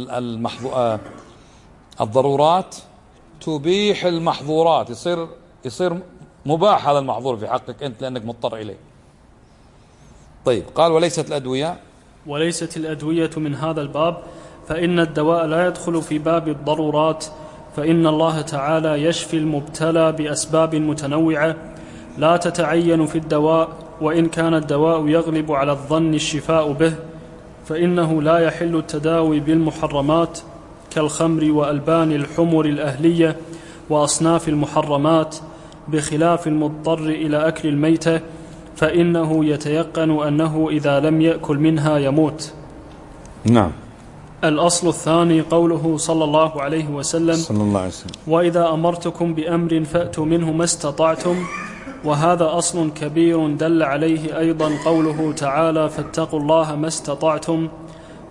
S1: الضرورات تبيح المحظورات، يصير مباح هذا المحظور في حقك أنت لأنك مضطر إليه. طيب قال وليست
S2: الأدوية من هذا الباب، فإن الدواء لا يدخل في باب الضرورات، فإن الله تعالى يشفي المبتلى بأسباب متنوعة لا تتعين في الدواء، وإن كان الدواء يغلب على الظن الشفاء به، فإنه لا يحل التداوي بالمحرمات كالخمر وألبان الحمر الأهلية وأصناف المحرمات، بخلاف المضطر إلى أكل الميتة، فإنه يتيقن أنه إذا لم يأكل منها يموت.
S1: نعم.
S2: الأصل الثاني قوله صلى الله عليه وسلم وإذا أمرتكم بأمر فأتوا منه ما استطعتم، وهذا أصل كبير دل عليه أيضا قوله تعالى فاتقوا الله ما استطعتم،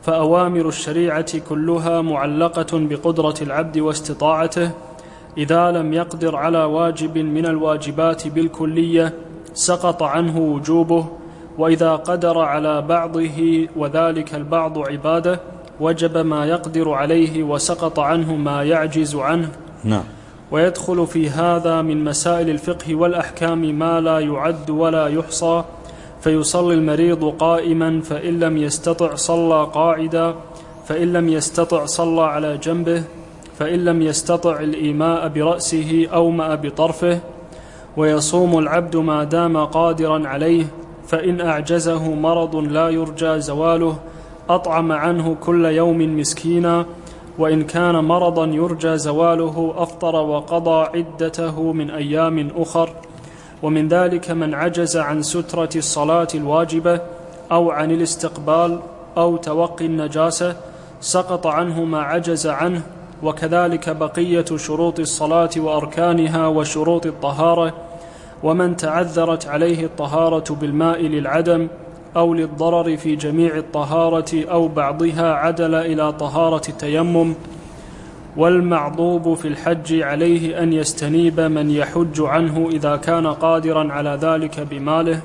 S2: فأوامر الشريعة كلها معلقة بقدرة العبد واستطاعته. إذا لم يقدر على واجب من الواجبات بالكلية سقط عنه وجوبه، وإذا قدر على بعضه وذلك البعض عبادة وجب ما يقدر عليه وسقط عنه ما يعجز عنه.
S1: نعم.
S2: ويدخل في هذا من مسائل الفقه والأحكام ما لا يعد ولا يحصى، فيصلي المريض قائما، فإن لم يستطع صلى قاعدا، فإن لم يستطع صلى على جنبه، فإن لم يستطع الإيماء برأسه أومأ بطرفه. ويصوم العبد ما دام قادرا عليه، فإن أعجزه مرض لا يرجى زواله أطعم عنه كل يوم مسكينا، وإن كان مرضا يرجى زواله أفطر وقضى عدته من أيام أخر. ومن ذلك من عجز عن سترة الصلاة الواجبة أو عن الاستقبال أو توقي النجاسة سقط عنه ما عجز عنه، وكذلك بقية شروط الصلاة وأركانها وشروط الطهارة. ومن تعذرت عليه الطهارة بالماء للعدم أو للضرر في جميع الطهارة أو بعضها عدل إلى طهارة التيمم. والمعضوب في الحج عليه أن يستنيب من يحج عنه إذا كان قادرا على ذلك بماله.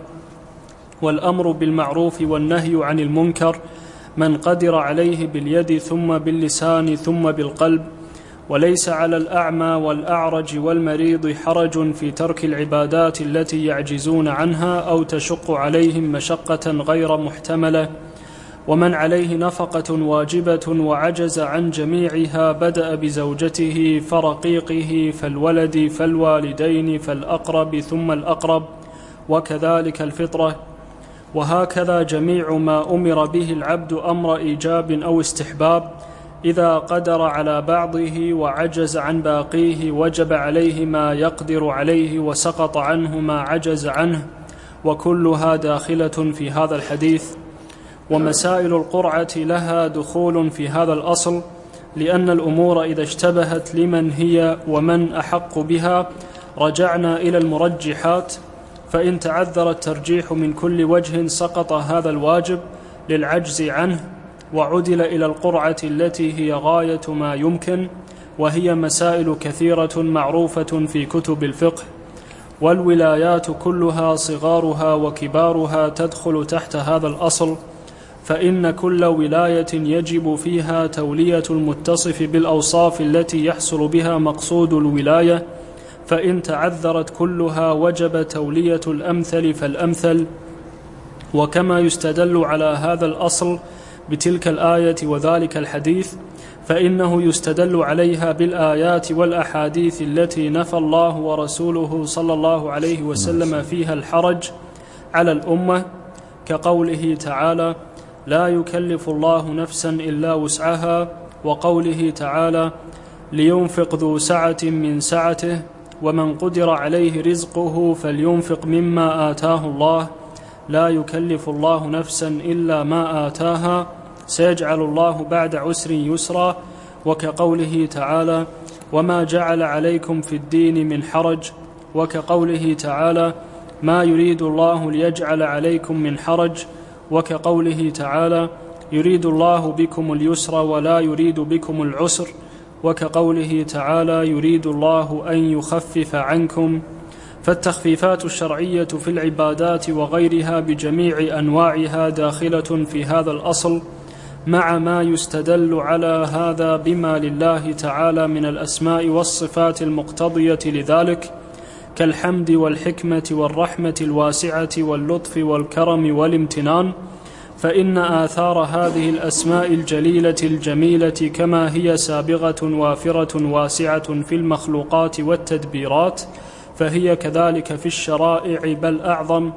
S2: والأمر بالمعروف والنهي عن المنكر من قدر عليه باليد ثم باللسان ثم بالقلب. وليس على الأعمى والأعرج والمريض حرج في ترك العبادات التي يعجزون عنها أو تشق عليهم مشقة غير محتملة. ومن عليه نفقة واجبة وعجز عن جميعها بدأ بزوجته فرقيقه فالولد فالوالدين فالأقرب ثم الأقرب، وكذلك الفطرة. وهكذا جميع ما أمر به العبد أمر إيجاب أو استحباب، إذا قدر على بعضه وعجز عن باقيه وجب عليه ما يقدر عليه وسقط عنه ما عجز عنه، وكلها داخلة في هذا الحديث. ومسائل القرعة لها دخول في هذا الأصل، لأن الأمور إذا اشتبهت لمن هي ومن أحق بها رجعنا إلى المرجحات، فإن تعذر الترجيح من كل وجه سقط هذا الواجب للعجز عنه، وعدل إلى القرعة التي هي غاية ما يمكن، وهي مسائل كثيرة معروفة في كتب الفقه. والولايات كلها صغارها وكبارها تدخل تحت هذا الأصل، فإن كل ولاية يجب فيها تولية المتصف بالأوصاف التي يحصل بها مقصود الولاية، فإن تعذرت كلها وجب تولية الأمثل فالأمثل. وكما يستدل على هذا الأصل بتلك الآية وذلك الحديث، فإنه يستدل عليها بالآيات والأحاديث التي نفى الله ورسوله صلى الله عليه وسلم فيها الحرج على الأمة، كقوله تعالى: لا يكلف الله نفسا إلا وسعها، وقوله تعالى: لينفق ذو سعة من سعته، ومن قدر عليه رزقه فلينفق مما آتاه الله، لا يكلف الله نفسا إلا ما آتاها، سيجعل الله بعد عسر يسرا، وكقوله تعالى: وما جعل عليكم في الدين من حرج، وكقوله تعالى: ما يريد الله ليجعل عليكم من حرج، وكقوله تعالى: يريد الله بكم اليسر ولا يريد بكم العسر، وكقوله تعالى: يريد الله أن يخفف عنكم. فالتخفيفات الشرعية في العبادات وغيرها بجميع أنواعها داخلة في هذا الأصل، مع ما يستدل على هذا بما لله تعالى من الأسماء والصفات المقتضية لذلك، كالحمد والحكمة والرحمة الواسعة واللطف والكرم والامتنان. فإن آثار هذه الأسماء الجليلة الجميلة كما هي سابغة وافرة واسعة في المخلوقات والتدبيرات، فهي كذلك في الشرائع بل أعظم،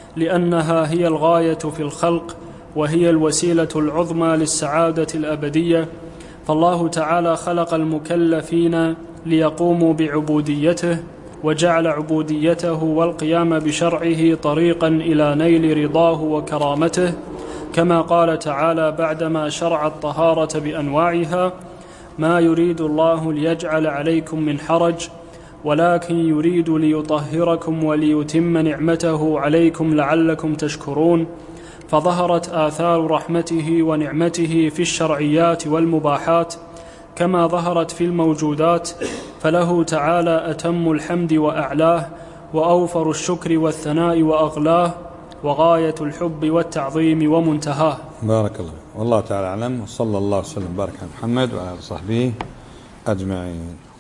S2: لأنها هي الغاية في الخلق، وهي الوسيلة العظمى للسعادة الأبدية. فالله تعالى خلق المكلفين ليقوموا بعبوديته، وجعل عبوديته والقيام بشرعه طريقا إلى نيل رضاه وكرامته، كما قال تعالى بعدما شرع الطهارة بأنواعها: ما يريد الله ليجعل عليكم من حرج، ولكن يريد ليطهركم وليتم نعمته عليكم لعلكم تشكرون. فظهرت آثار رحمته ونعمته في الشرعيات والمباحات كما ظهرت في الموجودات، فله تعالى أتم الحمد وأعلاه، وأوفر الشكر والثناء وأغلاه، وغاية الحب والتعظيم ومنتهاه.
S1: بارك الله. والله تعالى أعلم، وصلى الله وسلم بارك على محمد وعلى آله وصحبه أجمعين.